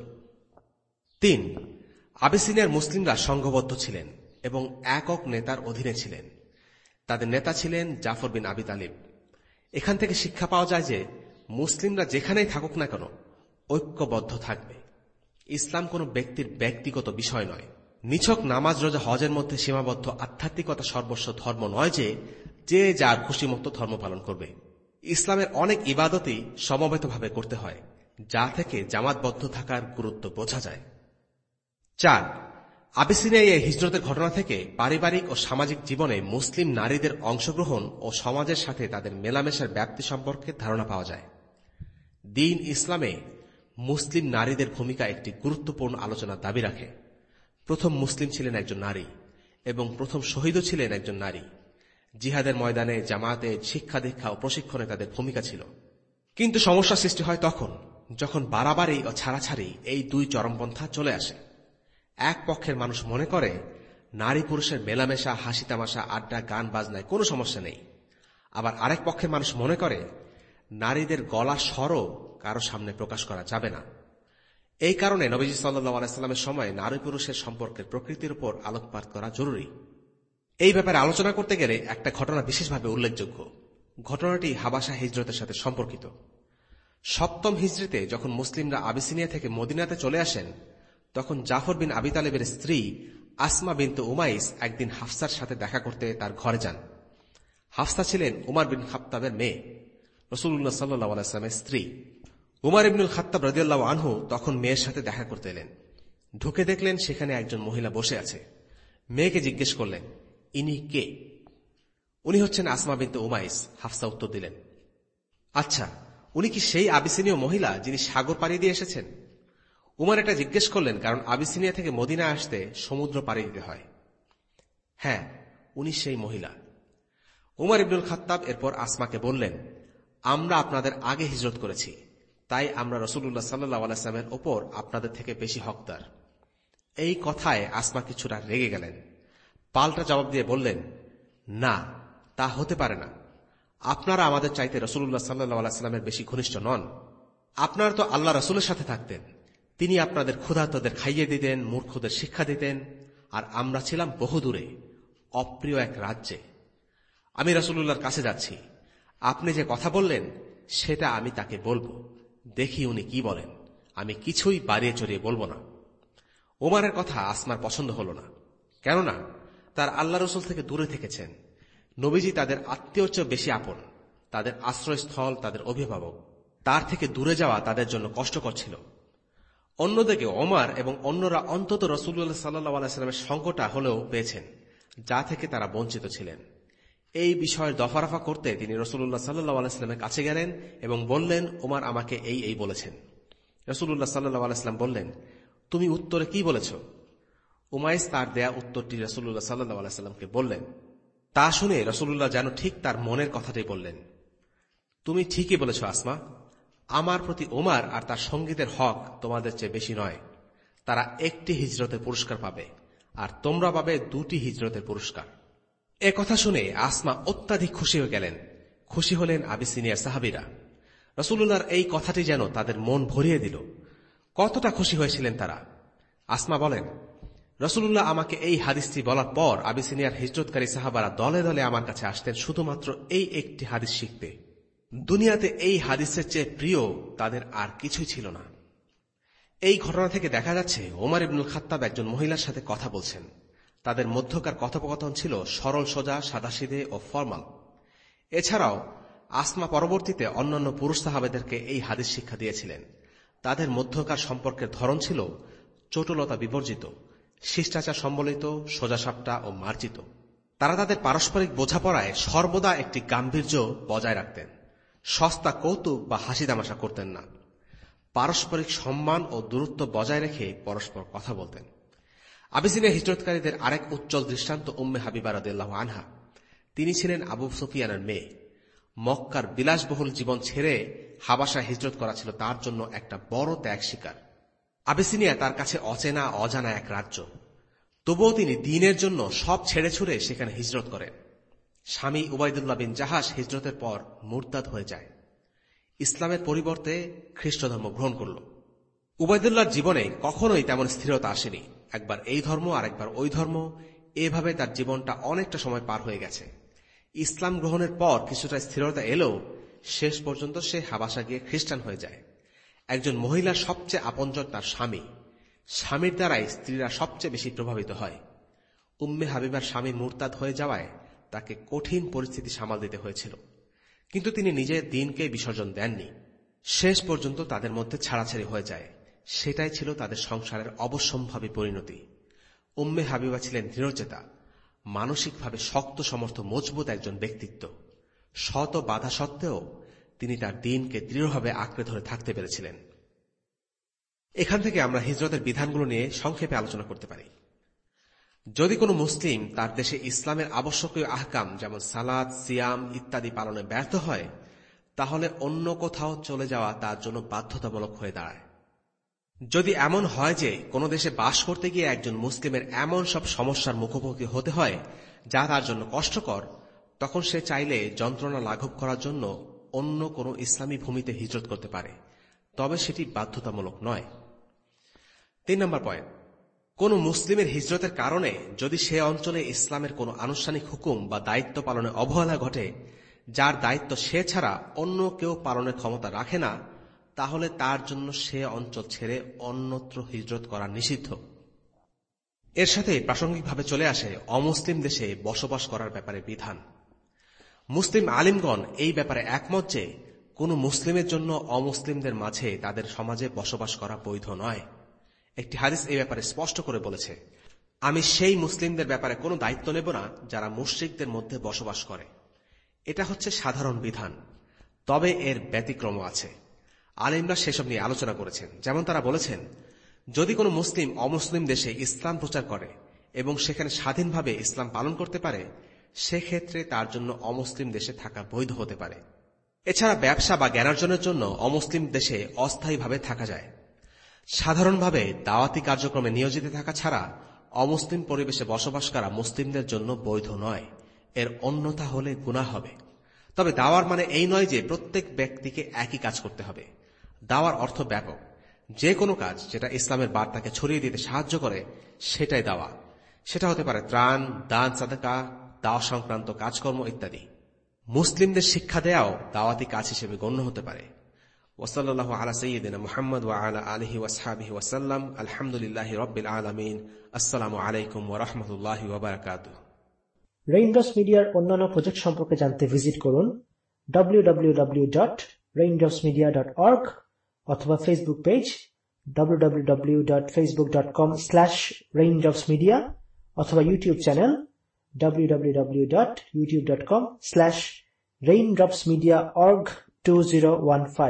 তিন, আবিসিনিয়ার মুসলিমরা সংঘবদ্ধ ছিলেন এবং একক নেতার অধীনে ছিলেন। তাদের নেতা ছিলেন জাফর বিন আবি তালিব। এখান থেকে শিক্ষা পাওয়া যায় যে মুসলিমরা যেখানেই থাকুক না কেন ঐক্যবদ্ধ থাকবে। ইসলাম কোনো ব্যক্তির ব্যক্তিগত বিষয় নয়। নিছক নামাজ রোজা হজের মধ্যে সীমাবদ্ধ আধ্যাত্মিকতা সর্বস্ব ধর্ম নয় যে যে যার খুশিমতো ধর্ম পালন করবে। ইসলামের অনেক ইবাদতই সমবেতভাবে করতে হয়, যা থেকে জামাতবদ্ধ থাকার গুরুত্ব বোঝা যায়। চার, আবিসিনিয়া হিজরতের ঘটনা থেকে পারিবারিক ও সামাজিক জীবনে মুসলিম নারীদের অংশগ্রহণ ও সমাজের সাথে তাদের মেলামেশার ব্যাপ্তি সম্পর্কে ধারণা পাওয়া যায়। দ্বীন ইসলামে মুসলিম নারীদের ভূমিকা একটি গুরুত্বপূর্ণ আলোচনার দাবি রাখে। প্রথম মুসলিম ছিলেন একজন নারী এবং প্রথম শহীদও ছিলেন একজন নারী। জিহাদের ময়দানে, জামাতে, শিক্ষা দীক্ষা ও প্রশিক্ষণে তাদের ভূমিকা ছিল। কিন্তু সমস্যা সৃষ্টি হয় তখন যখন বাড়াবাড়ি ও ছাড়াছাড়ি এই দুই চরমপন্থা চলে আসে। এক পক্ষের মানুষ মনে করে নারী পুরুষের মেলামেশা, হাসি তামাশা, আড্ডা, গান বাজনায় কোনো সমস্যা নেই। আবার আরেক পক্ষের মানুষ মনে করে নারীদের গলা স্বরও কারো সামনে প্রকাশ করা যাবে না। এই কারণে নবীজি সাল্লাল্লাহু আলাইহি ওয়াসাল্লামের সময় নারী পুরুষের সম্পর্কের প্রকৃতির উপর আলোকপাত করা জরুরি। এই ব্যাপারে আলোচনা করতে গেলে একটা ঘটনা বিশেষভাবে উল্লেখযোগ্য। ঘটনাটি হাবাসা হিজরতের সাথে সম্পর্কিত। সপ্তম হিজরিতে যখন মুসলিমরা আবিসিনিয়া থেকে মদিনাতে চলে আসেন, তখন জাফর বিন আবি তালেবের স্ত্রী আসমা বিনতে উমাইস একদিন হাফসার সাথে দেখা করতে তার ঘরে যান। হাফসা ছিলেন উমর বিন খাত্তাবের মেয়ে, রাসূলুল্লাহ সাল্লাল্লাহু আলাইহি ওয়াসাল্লামের স্ত্রী। উমর ইবনুল খাত্তাব রাদিয়াল্লাহু আনহু তখন মেয়ের সাথে দেখা করতে এলেন। ঢুকে দেখলেন সেখানে একজন মহিলা বসে আছে। মেয়েকে জিজ্ঞেস করলেন, ইনি কে? উনি হচ্ছেন আসমা বিনতে উমাইস। হাফসা উত্তর দিলেন, আচ্ছা, উনি কি সেই আবিসিনীয় মহিলা যিনি সাগর পাড়ি দিয়ে এসেছেন? উমর এটা জিজ্ঞেস করলেন কারণ আবিসিনিয়া থেকে মদিনা আসতে সমুদ্র পাড়ি দিতে হয়। হ্যাঁ, উনি সেই মহিলা। উমর ইবনুল খাত্তাব এরপর আসমাকে বললেন, আমরা আপনাদের আগে হিজরত করেছি, তাই আমরা রাসূলুল্লাহ সাল্লাল্লাহু আলাইহি ওয়াসাল্লামের ওপর আপনাদের থেকে বেশি হকদার। এই কথায় আসমা কিছুটা রেগে গেলেন। পাল্টা জবাব দিয়ে বললেন, না, তা হতে পারে না। আপনারা আমাদের চাইতে রাসূলুল্লাহ সাল্লাল্লাহু আলাইহি ওয়াসাল্লামের বেশি ঘনিষ্ঠ নন। আপনারা তো আল্লাহ রাসূলের সাথে থাকতেন, তিনি আপনাদের ক্ষুধার্তদের খাইয়ে দিতেন, মূর্খদের শিক্ষা দিতেন, আর আমরা ছিলাম বহুদূরে অপ্রিয় এক রাজ্যে। আমি রাসূলুল্লাহর কাছে যাচ্ছি, আপনি যে কথা বললেন সেটা আমি তাকে বলবো, দেখি উনি কি বলেন। আমি কিছুই বাড়িয়ে চড়িয়ে বলবো না। ওমরের কথা আসমার পছন্দ হল না, কেননা তার আল্লাহ রসুল থেকে দূরে থেকেছেন। নবীজি তাদের আত্মীয় চেয়ে বেশি আপন, তাদের আশ্রয়স্থল, তাদের অভিভাবক। তার থেকে দূরে যাওয়া তাদের জন্য কষ্টকর ছিল। অন্যদিকে ওমর এবং অন্যরা অন্তত রাসূলুল্লাহ সাল্লাল্লাহু আলাইহি ওয়াসাল্লামের সঙ্গটা হলেও পেয়েছেন, যা থেকে তারা বঞ্চিত ছিলেন। এই বিষয়ের দফারফা করতে তিনি রাসূলুল্লাহ সাল্লাল্লাহু আলাইহি ওয়াসাল্লামের কাছে গেলেন এবং বললেন, ওমর আমাকে এই এই বলেছেন। রাসূলুল্লাহ সাল্লাল্লাহু আলাইহি ওয়াসাল্লাম বললেন, তুমি উত্তরে কি বলেছ? উমাইস তার দেয়া উত্তরটি রাসূলুল্লাহ সাল্লাল্লাহু আলাইহি ওয়াসাল্লামকে বললেন। তা শুনে রাসূলুল্লাহ যেন ঠিক তার মনের কথাটাই বললেন। তুমি ঠিকই বলেছ আসমা, আমার প্রতি ওমর আর তার সঙ্গীদের হক তোমাদের চেয়ে বেশি নয়। তারা একটি হিজরতের পুরস্কার পাবে, আর তোমরা পাবে দুটি হিজরতের পুরস্কার। এ কথা শুনে আসমা অত্যাধিক খুশি হয়ে গেলেন। খুশি হলেন আবিসিনিয়ার সাহাবীরা। রাসূলুল্লাহর এই কথাটি যেন তাদের মন ভরিয়ে দিল। কতটা খুশি হয়েছিলেন তারা! আসমা বলেন, রাসূলুল্লাহ আমাকে এই হাদিসটি বলার পর আবিসিনিয়ার হিজরতকারী সাহাবারা দলে দলে আমার কাছে আসতেন শুধুমাত্র এই একটি হাদিস শিখতে। দুনিয়াতে এই হাদিসের চেয়ে প্রিয় তাদের আর কিছুই ছিল না। এই ঘটনা থেকে দেখা যাচ্ছে ওমর ইবনুল খাত্তাব একজন মহিলার সাথে কথা বলছেন। তাদের মধ্যকার কথোপকথন ছিল সরল সোজা, সাদাসিধে ও ফরমাল। এছাড়াও আসমা পরবর্তীতে অন্যান্য পুরুষ সাহাবেদেরকে এই হাদিস শিক্ষা দিয়েছিলেন। তাদের মধ্যকার সম্পর্কের ধরন ছিল চটুলতা বিবর্জিত, শিষ্টাচার সম্বলিত, সোজাসাপটা ও মার্জিত। তারা তাদের পারস্পরিক বোঝাপড়ায় সর্বদা একটি গাম্ভীর্য বজায় রাখতেন। সস্তা কৌতুক বা হাসি তামাশা করতেন না। পারস্পরিক সম্মান ও দূরত্ব বজায় রেখে পরস্পর কথা বলতেন। আবিসিনিয়া হিজরতকারীদের আরেক উজ্জ্বল দৃষ্টান্ত উম্মে হাবিবা রাদিয়াল্লাহু আনহা। তিনি ছিলেন আবু সুফিয়ানের মেয়ে। মক্কার বিলাসবহুল জীবন ছেড়ে হাবাসা হিজরত করা ছিল তার জন্য একটা বড় ত্যাগ স্বীকার। আবিসিনিয়া তার কাছে অচেনা অজানা এক রাজ্য। তবুও তিনি দ্বীনের জন্য সব ছেড়ে ছুড়ে সেখানে হিজরত করেন। স্বামী উবাইদুল্লাহ বিন জাহাশ হিজরতের পর মুরতাদ হয়ে যায়, ইসলামের পরিবর্তে খ্রিস্ট ধর্ম গ্রহণ করল। উবাইদুল্লাহর জীবনে কখনোই তেমন স্থিরতা আসেনি। একবার এই ধর্ম আর একবার ওই ধর্ম, এভাবে তার জীবনটা অনেকটা সময় পার হয়ে গেছে। ইসলাম গ্রহণের পর কিছুটা স্থিরতা এলেও শেষ পর্যন্ত সে হাবাসা গিয়ে খ্রিস্টান হয়ে যায়। একজন মহিলার সবচেয়ে আপনজন তার স্বামী। স্বামীর দ্বারাই স্ত্রীরা সবচেয়ে বেশি প্রভাবিত হয়। উম্মে হাবিবার স্বামী মুরতাদ হয়ে যাওয়ায় তাকে কঠিন পরিস্থিতি সামাল দিতে হয়েছিল, কিন্তু তিনি নিজের দ্বীনকে বিসর্জন দেননি। শেষ পর্যন্ত তাদের মধ্যে ছাড়াছাড়ি হয়ে যায়। সেটাই ছিল তাদের সংসারের অবশ্যম্ভাবী পরিণতি। উম্মে হাবিবা ছিলেন দৃঢ়চেতা, মানসিকভাবে শক্ত সমর্থ মজবুত একজন ব্যক্তিত্ব। শত বাধা সত্ত্বেও তিনি তার দ্বীনকে দৃঢ়ভাবে আঁকড়ে ধরে থাকতে পেরেছিলেন। এখান থেকে আমরা হিজরতের বিধানগুলো নিয়ে সংক্ষেপে আলোচনা করতে পারি। যদি কোনো মুসলিম তার দেশে ইসলামের আবশ্যকীয় আহকাম যেমন সালাত, সিয়াম ইত্যাদি পালনে ব্যর্থ হয়, তাহলে অন্য কোথাও চলে যাওয়া তার জন্য বাধ্যতামূলক হয়ে দাঁড়ায়। যদি এমন হয় যে কোনো দেশে বাস করতে গিয়ে একজন মুসলিমের এমন সব সমস্যার মুখোমুখি হতে হয় যা তার জন্য কষ্টকর, তখন সে চাইলে যন্ত্রণা লাঘব করার জন্য অন্য কোনো ইসলামী ভূমিতে হিজরত করতে পারে, তবে সেটি বাধ্যতামূলক নয়। তিন নম্বর পয়েন্ট, কোন মুসলিমের হিজরতের কারণে যদি সে অঞ্চলে ইসলামের কোনো আনুষ্ঠানিক হুকুম বা দায়িত্ব পালনে অবহেলা ঘটে, যার দায়িত্ব সে ছাড়া অন্য কেউ পালনের ক্ষমতা রাখে না, তাহলে তার জন্য সে অঞ্চল ছেড়ে অন্যত্র হিজরত করা নিষিদ্ধ। এর সাথে প্রাসঙ্গিকভাবে চলে আসে অমুসলিম দেশে বসবাস করার ব্যাপারে বিধান। মুসলিম আলিমগণ এই ব্যাপারে একমত যে কোন মুসলিমের জন্য অমুসলিমদের মাঝে তাদের সমাজে বসবাস করা বৈধ নয়। একটি হাদিস এই ব্যাপারে স্পষ্ট করে বলেছে, আমি সেই মুসলিমদের ব্যাপারে কোনো দায়িত্ব নেব না যারা মুশরিকদের মধ্যে বসবাস করে। এটা হচ্ছে সাধারণ বিধান, তবে এর ব্যতিক্রম আছে। আলিমরা সেসব নিয়ে আলোচনা করেছেন। যেমন তারা বলেছেন, যদি কোনো মুসলিম অমুসলিম দেশে ইসলাম প্রচার করে এবং সেখানে স্বাধীনভাবে ইসলাম পালন করতে পারে, সেক্ষেত্রে তার জন্য অমুসলিম দেশে থাকা বৈধ হতে পারে। এছাড়া ব্যবসা বা জ্ঞানার্জনের জন্য অমুসলিম দেশে অস্থায়ীভাবে থাকা যায়। সাধারণভাবে দাওয়াতি কার্যক্রমে নিয়োজিত থাকা ছাড়া অমুসলিম পরিবেশে বসবাস করা মুসলিমদের জন্য বৈধ নয়, এর অন্যথা হলে গুনাহ হবে। তবে দাওয়ার মানে এই নয় যে প্রত্যেক ব্যক্তিকে একই কাজ করতে হবে। দাওয়ার অর্থ ব্যাপক। যে কোনো কাজ যেটা ইসলামের বার্তাকে ছড়িয়ে দিতে সাহায্য করে সেটাই দাওয়া। সেটা হতে পারে ত্রাণ, দান, সাদাকা, দাওয়া সংক্রান্ত কাজকর্ম ইত্যাদি। মুসলিমদের শিক্ষা দেওয়াও দাওয়াতি কাজ হিসেবে গণ্য হতে পারে। ওয়াসাল্লাল্লাহু আলা সাইয়্যিদিনা মুহাম্মদ ওয়া আলা আলিহি ওয়া সাহবিহি ওয়া সাল্লাম। আলহামদুলিল্লাহি রাব্বিল আলামিন। আসসালামু আলাইকুম ওয়া রাহমাতুল্লাহি ওয়া বারাকাতুহু। রেইনড্রপস মিডিয়ার অন্যান্য প্রজেক্ট সম্পর্কে জানতে ভিজিট করুন W W W dot Raindrops Media dot org অথবা Facebook page W W W dot Facebook dot com slash Raindrops Media অথবা YouTube channel W W W dot YouTube dot com slash Raindrops Media org two zero one five.